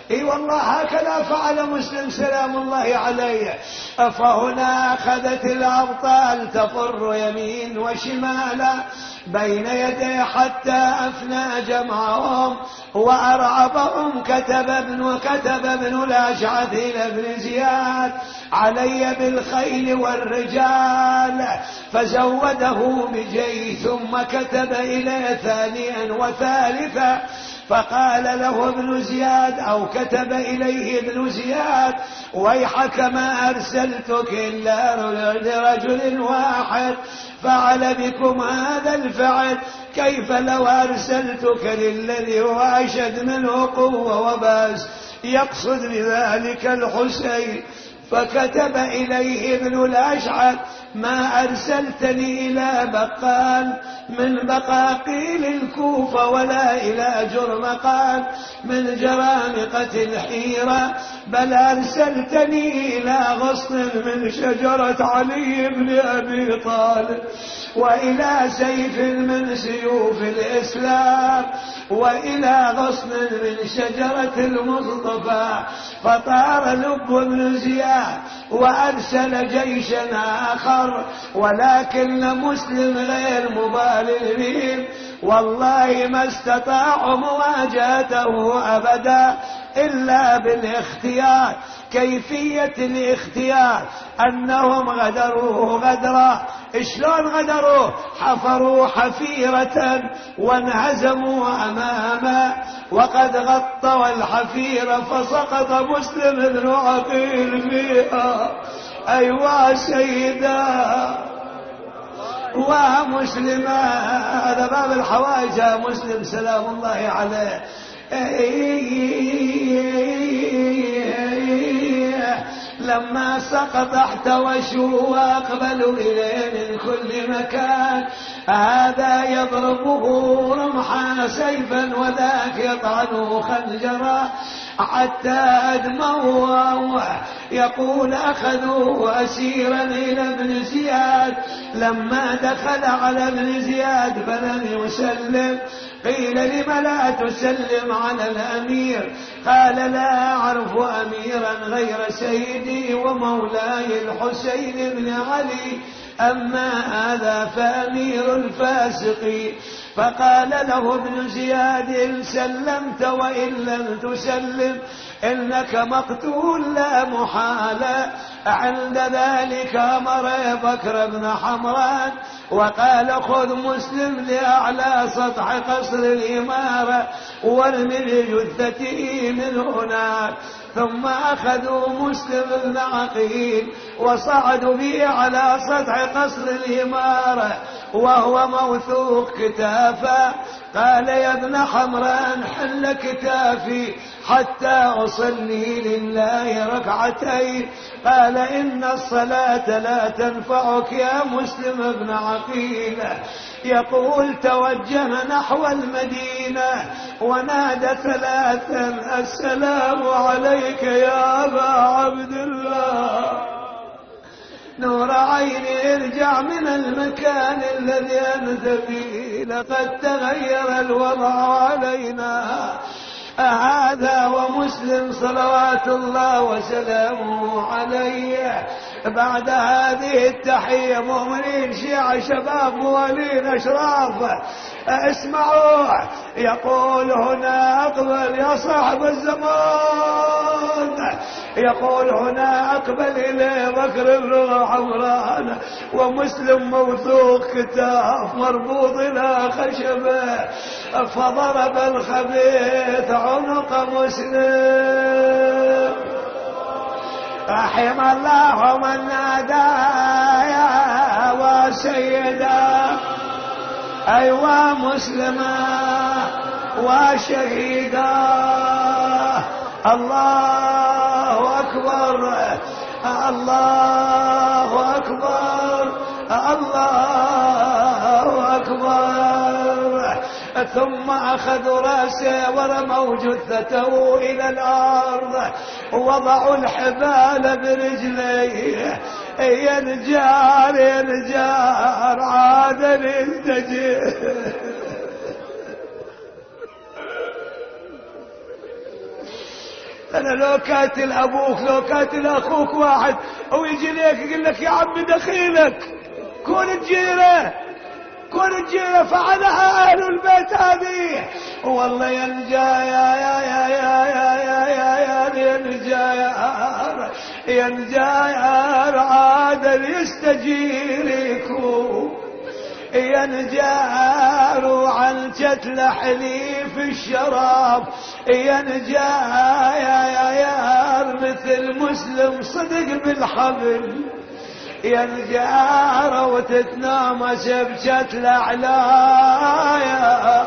اي والله هكذا فعل مسلم سلام الله عليه. فهنا أخذت الأبطال تفر يمين وشمالا بين يديه حتى أفنى جمعهم وأرعبهم. كتب ابن وكتب ابن الأشعث إلى ابن زياد علي بالخيل والرجال فزوده بجيش، ثم كتب إليه ثانيا وثالثا فقال له ابن زياد أو كتب إليه ابن زياد ويحك ما أرسلتك إلا لرجل واحد فعل بكم هذا الفعل، كيف لو أرسلتك للذي هو أشد منه قوة وباس، يقصد بذلك الحسين. فكتب إليه ابن الأشعث ما أرسلتني إلى بقال من بقاقيل الكوفة ولا إلى جرمقان من جرامقة الحيرة، بل أرسلتني إلى غصن من شجرة علي بن أبي طالب وإلى سيف من سيوف الإسلام وإلى غصن من شجرة المصطفى. فطار لب بن زياد وأرسل جيشا آخر، ولكن مسلم غير مبال بهم، والله ما استطاعوا مواجهته أبدا إلا بالاختيار. كيفية الاختيار أنهم غدروه غدرا. شلون غدروه؟ حفروا حفيرة وانهزموا أمامه وقد غطوا الحفيرة فسقط مسلم بن عقيل فيها. أيوا سيدا ومسلمة، هذا باب الحوائج مسلم سلام الله عليه. لما سقط احتوشوا واقبلوا إليه من كل مكان، هذا يضربه رمحا سيفا وذاك يطعنه خنجرا حتى أدموا. يقول أخذوه أسيرا إلى ابن زياد، لما دخل على ابن زياد فلم يسلم. قيل لم لا تسلم على الأمير؟ قال لا أعرف أميرا غير سيدي ومولاي الحسين بن علي، أما هذا فأمير الفاسقين. فقال له ابن زياد إن سلمت وإن لم تسلم إنك مقتول لا محالة. عند ذلك أمر بكر بن حمران وقال خذ مسلم لأعلى سطح قصر الإمارة وارمي بجثته من هناك. ثم أخذوا مسلم بن عقيل وصعدوا به على سطح قصر الإمارة وهو موثوق كتافا. قال يا ابن حمران حل كتافي حتى أصلي لله ركعتين. قال إن الصلاة لا تنفعك يا مسلم بن عقيل. يقول توجه نحو المدينة ونادى ثلاثا السلام عليك يا أبا عبد الله، نور عيني ارجع من المكان الذي أنت فيه، لقد تغير الوضع علينا. هذا ومسلم صلوات الله وسلامه عليه بعد هذه التحية مؤمنين شيعة شباب موالين أشراف اسمعوا. يقول هنا أقبل يا صاحب الزمان، يقول هنا أقبل إليه بكر بن حمران ومسلم موثوق كتاف مربوط إلى خشبه، فضرب الخبيث عنق مسلم. رحم الله من نادى يا وسيدا أيوا مسلما وشهيدا. الله أكبر الله أكبر الله أكبر. ثم أخذوا رأسه ورموا جثته إلى الأرض ووضعوا الحبال برجليه. ينجار ينجار عاد ينتجر. أنا لو قاتل أبوك لو قاتل أخوك واحد أو يجي ليك يقول لك يا عمي دخيلك كون تجيره كون تجيره فعلها أهل البيت هذه والله ينجا يا يا يا يا يا يا يا ينجا يا ينجا يا عادل يستجيركم ينجار عن كتل حليف الشراب ينجار يا يا يا مثل مسلم صدق بالحبل ينجار وتتنامس بكتل علايا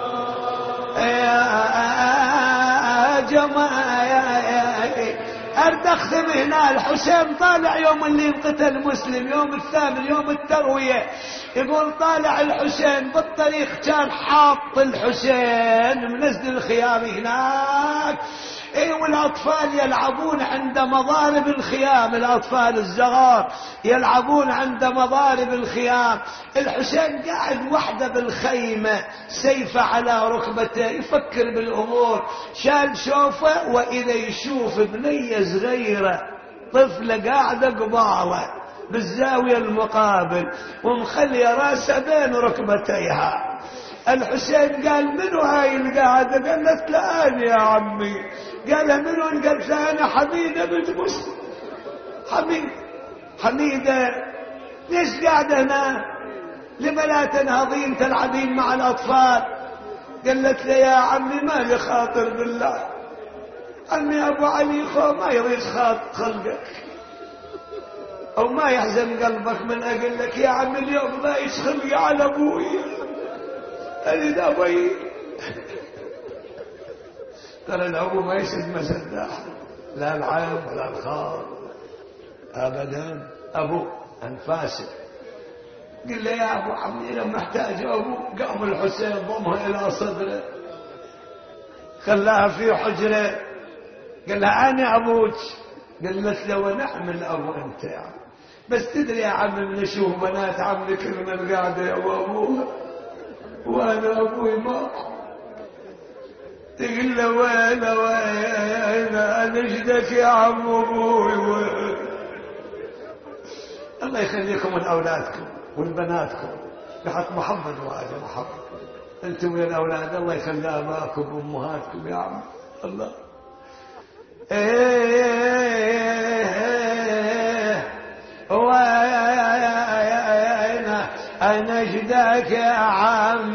يا جماعة أرد أختم هنا. الحسين طالع يوم اللي انقتل مسلم يوم الثامن يوم التروية يقول طالع الحسين بالطريق كان حاط الحسين منزل الخيام هناك اي والاطفال يلعبون عند مضارب الخيام الاطفال الصغار يلعبون عند مضارب الخيام. الحسين قاعد وحده بالخيمة سيفه على ركبته يفكر بالامور شال شوفه واذا يشوف بنية صغيرة طفلة قاعدة قبالة بالزاوية المقابل ومخلية راسها بين ركبتيها. الحسين قال منو هاي القاعدة؟ قالت له أنا يا عمي. قال منو؟ قالت له أنا حميدة بنت مسلم. حميدة حميدة ليش قاعدة هنا؟ لما لا تنهضين تلعبين مع الأطفال؟ قالت له يا عمي ما لي خاطر بالله عمي أبو علي خو ما يريد خاطر خلقك أو ما يحزن قلبك من أقول لك يا عمي اليوم ما يسخلي على أبوي أريد أبوي. ترى الأبو ما يسد مسدح لا العام ولا الخار أبدا. أبو أنفاسه قل له يا أبو عمي لو محتاج أبو. قام الحسين ضمها إلى صدره خلاها في حجره قال لها أنا أبوك. قالت له ونحمل أبو أنت يا عم بس تدري يا عم نشوف بنات عمي كلنا قاعدة يا أبوها وانا ابوي ما تقول له وين وين انشدك يا عم ابوي وين. الله يخليكم من اولادكم والبناتكم بحق محمد وآل محمد انتم يا الاولاد الله يخلي اباكم وامهاتكم يا عم الله. انشدك يا عم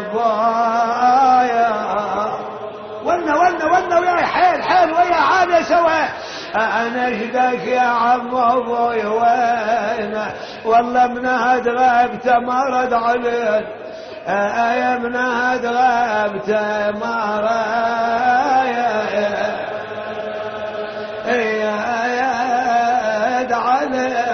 بايا ونا ونا ونا ويا حيل حيل ويا عادة سوا. انشدك يا عم ابوي وين والله من هاد غابت ما رد عليك يا من هاد غابت ما رد يا عليك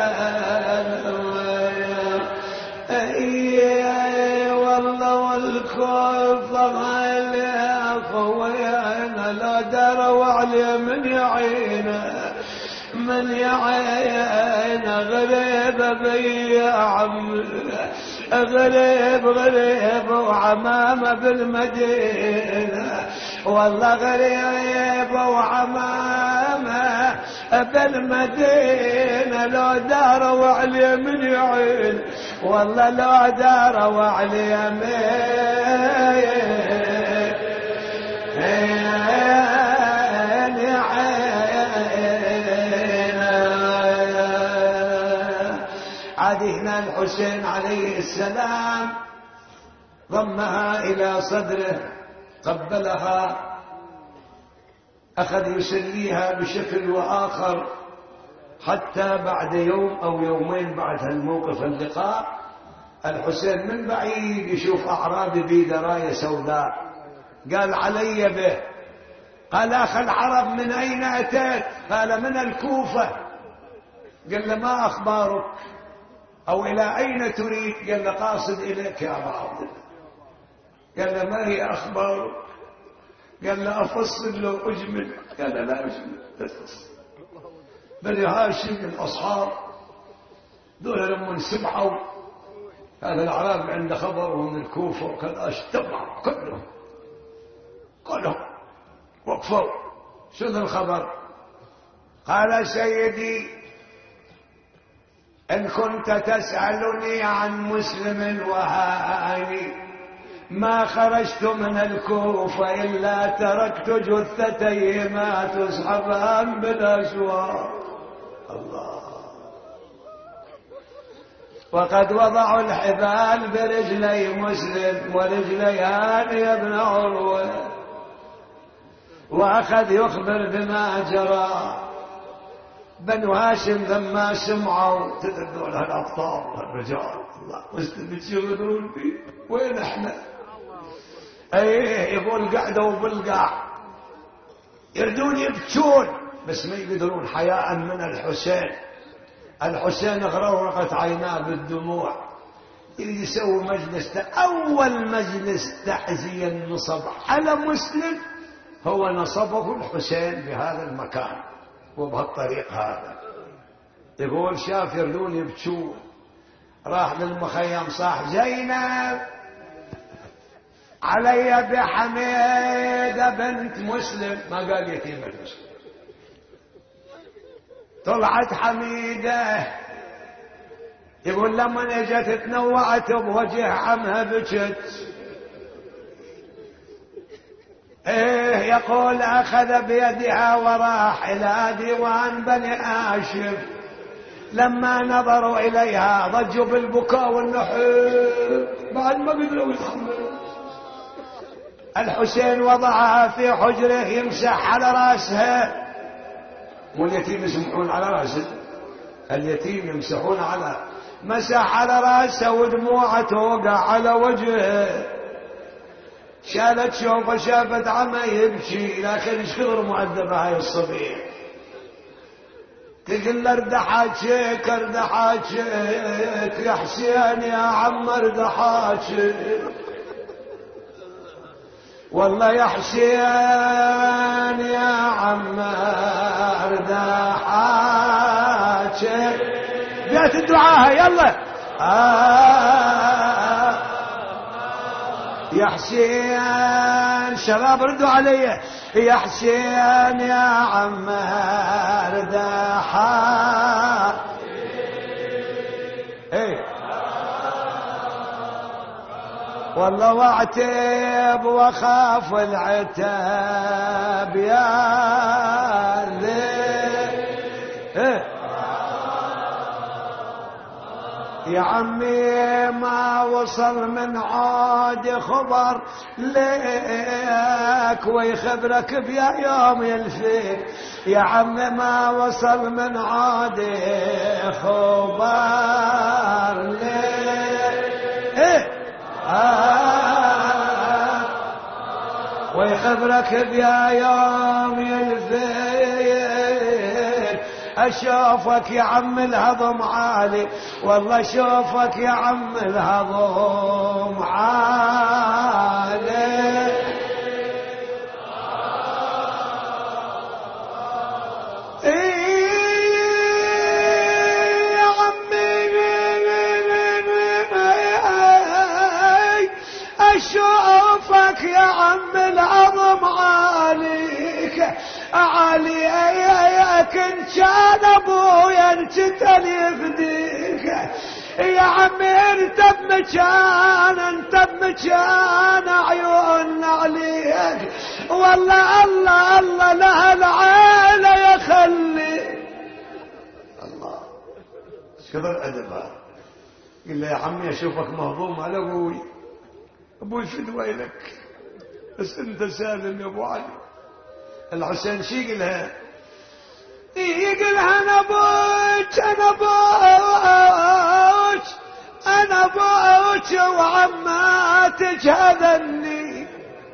والله والكفر عليه خوينا لا دروا عليه من يعينه من يعينه غريب بي يا عم غريب غريب وعمامه بالمدينه والله غريب وعمامه بالمدينة لو داروا عليه من يعين والله لو داروا عليه من يعين. عدينا الحسين عليه السلام ضمها إلى صدره قبلها أخذ يسليها بشكل وآخر حتى بعد يوم أو يومين بعد هالموقف اللقاء الحسين من بعيد يشوف أعرابي بيده راية سوداء قال علي به. قال أخ العرب من أين أتيت؟ قال من الكوفة. قال له ما أخبارك أو إلى أين تريد؟ قال له قاصد إليك يا أبا عبد الله. قال له ما هي أخبارك؟ قال له أفصل له أجمل. قال له لا أجمل تفصل. بني هاشم الأصحاب دول لما سمعوا هذا الأعراب عنده خبر من الكوفة وكان اجتمعوا كلهم كلهم وقفوا شنو الخبر؟ قال سيدي إن كنت تسألني عن مسلم وهاني ما خرجت من الكوفة إلا تركت جثتيهما تسحبان بالأسواق. الله. وقد وضعوا الحبال برجلي مسلم ورجلي هاني بن عروة، وأخذ يخبر بما جرى. بنو هاشم لما سمعوا تدلوا لها الأبطال الرجال، الله مسلم يشغلون بي، وين احنا؟ ايه يقول قعدوا بالقاع يردون يبكون بس ما يقدرون حياء من الحسين. الحسين غرورقت عيناه بالدموع، يريد يسوي مجلس. أول مجلس تعزية نصب على مسلم هو نصبه الحسين بهذا المكان وبهالطريق هذا. يقول شاف يردون يبكون، راح للمخيم صاح زينب علي بحميدة بنت مسلم، ما قال يتيمة المسلم. طلعت حميدة، يقول لما اجت تنوعت بوجه عمها بكت. ايه يقول اخذ بيدها وراح الى ديوان بني هاشم. لما نظروا اليها ضجوا بالبكاء والنحيب بعد ما قدروا يتحملوا. الحسين وضعها في حجره يمسح على راسها، واليتيم يسمحون على راسه، اليتيم يمسحون على، مسح على راسه ودموعه توقع على وجهه. شالت شوفه شافت عمه يبكي، لكن ايش كثر مؤدبه هاي الصبيه. تقول له اردحاجك اردحاجك يا حسين يا عم اردحاجك، والله يا حسين يا عم اردحاجك. بيت الدعاء يلا. آه يا حسين شباب ردوا علي، يا حسين يا عم اردحاجك. ايه والله واعتب واخاف العتاب يا ليل. إيه؟ يا عمي ما وصل من عاد خبر لك ويخبرك بيا يوم يلفيك. يا عمي ما وصل من عاد خبر لك. إيه؟ آه ويخبرك بيا يوم يلفيك. اشوفك يا عم الهضم عالي، والله اشوفك يا عم الهضم عالي. اشوفك يا عم العظم عاليك عالي. كنت كان ابويا انتقل يفديك يا عمي. انت بمكان انت بمكان عيون عليك، والله الله الله لها العيله يخلي. الله كبر ادبها. قل له يا عمي اشوفك مهضوم على ابوي، ابوي فدوى لك بس انت سالم يا ابو علي. الحسين شي يقلها؟ يقلها انا ابوك انا ابوك انا ابوك وعماتك هذني،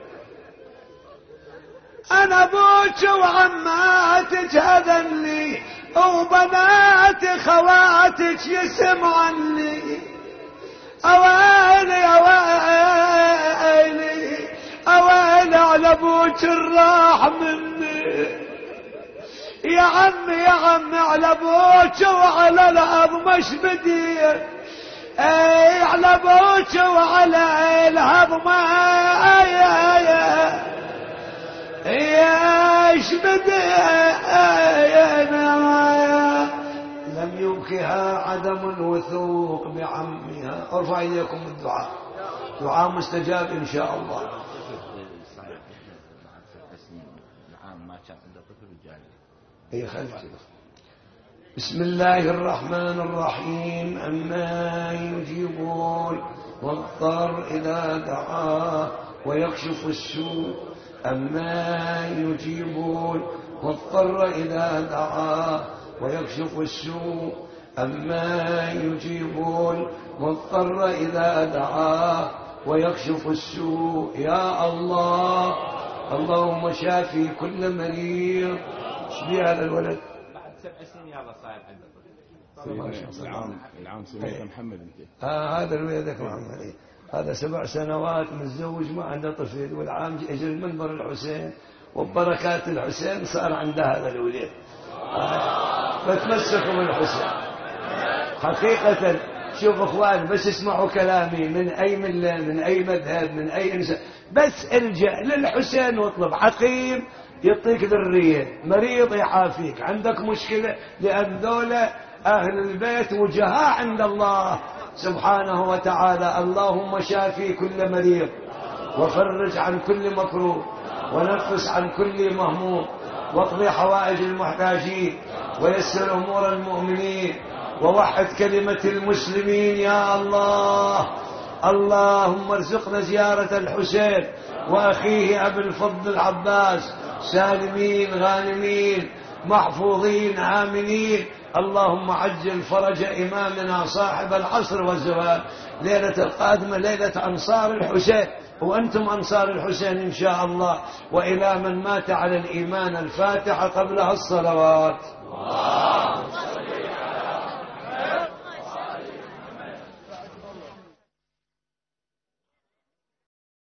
انا ابوك وعماتك هذني وبنات خواتك يسمعني. اويلي اويلي اويلي على ابوك الراح مني. يا عمي يا عمي على ابوك وعلى الهضم ايش بدير. اي على ابوك وعلى الهضم اي اي ايش بدينا لم يبكها عدم الوثوق بعمها. ارفع إليكم الدعاء، دعاء مستجاب إن شاء الله. هي خلف. بسم الله الرحمن الرحيم. أما يجيبون والضر إذا دعاه ويكشف السوء. أما يجيبون والضر إذا دعاه ويكشف السوء. أما يجيبون والضر إذا دعاه ويكشف السوء. يا الله، اللهم شافي كل مريض. ايش هذا الولد؟ بعد سبع سنين يلا صاير عنده العام العام سميته محمد انت. آه هذا الولد محمد، هذا سبع سنوات متزوج ما عنده طفل، والعام اجى المنبر الحسين وبركات الحسين صار عنده هذا الولد. آه فتمسكوا بالحسين حقيقة. شوف اخوان، بس اسمعوا كلامي، من اي ملة، من اي مذهب، من اي انسان، بس الجأ للحسين واطلب. حكيم يعطيك ذرية، مريض يعافيك، عندك مشكلة، لأن ذولا أهل البيت وجهاء عند الله سبحانه وتعالى. اللهم شافي كل مريض، وفرج عن كل مكروه، ونفس عن كل مهموم، واقضي حوائج المحتاجين، ويسر أمور المؤمنين، ووحد كلمة المسلمين يا الله. اللهم ارزقنا زيارة الحسين وأخيه أبي الفضل العباس سالمين غانمين محفوظين آمنين. اللهم عجل فرج إمامنا صاحب العصر والزمان. ليلة القادمة ليلة أنصار الحسين، وأنتم أنصار الحسين إن شاء الله. وإلى من مات على الإيمان الفاتحة قبلها الصلوات.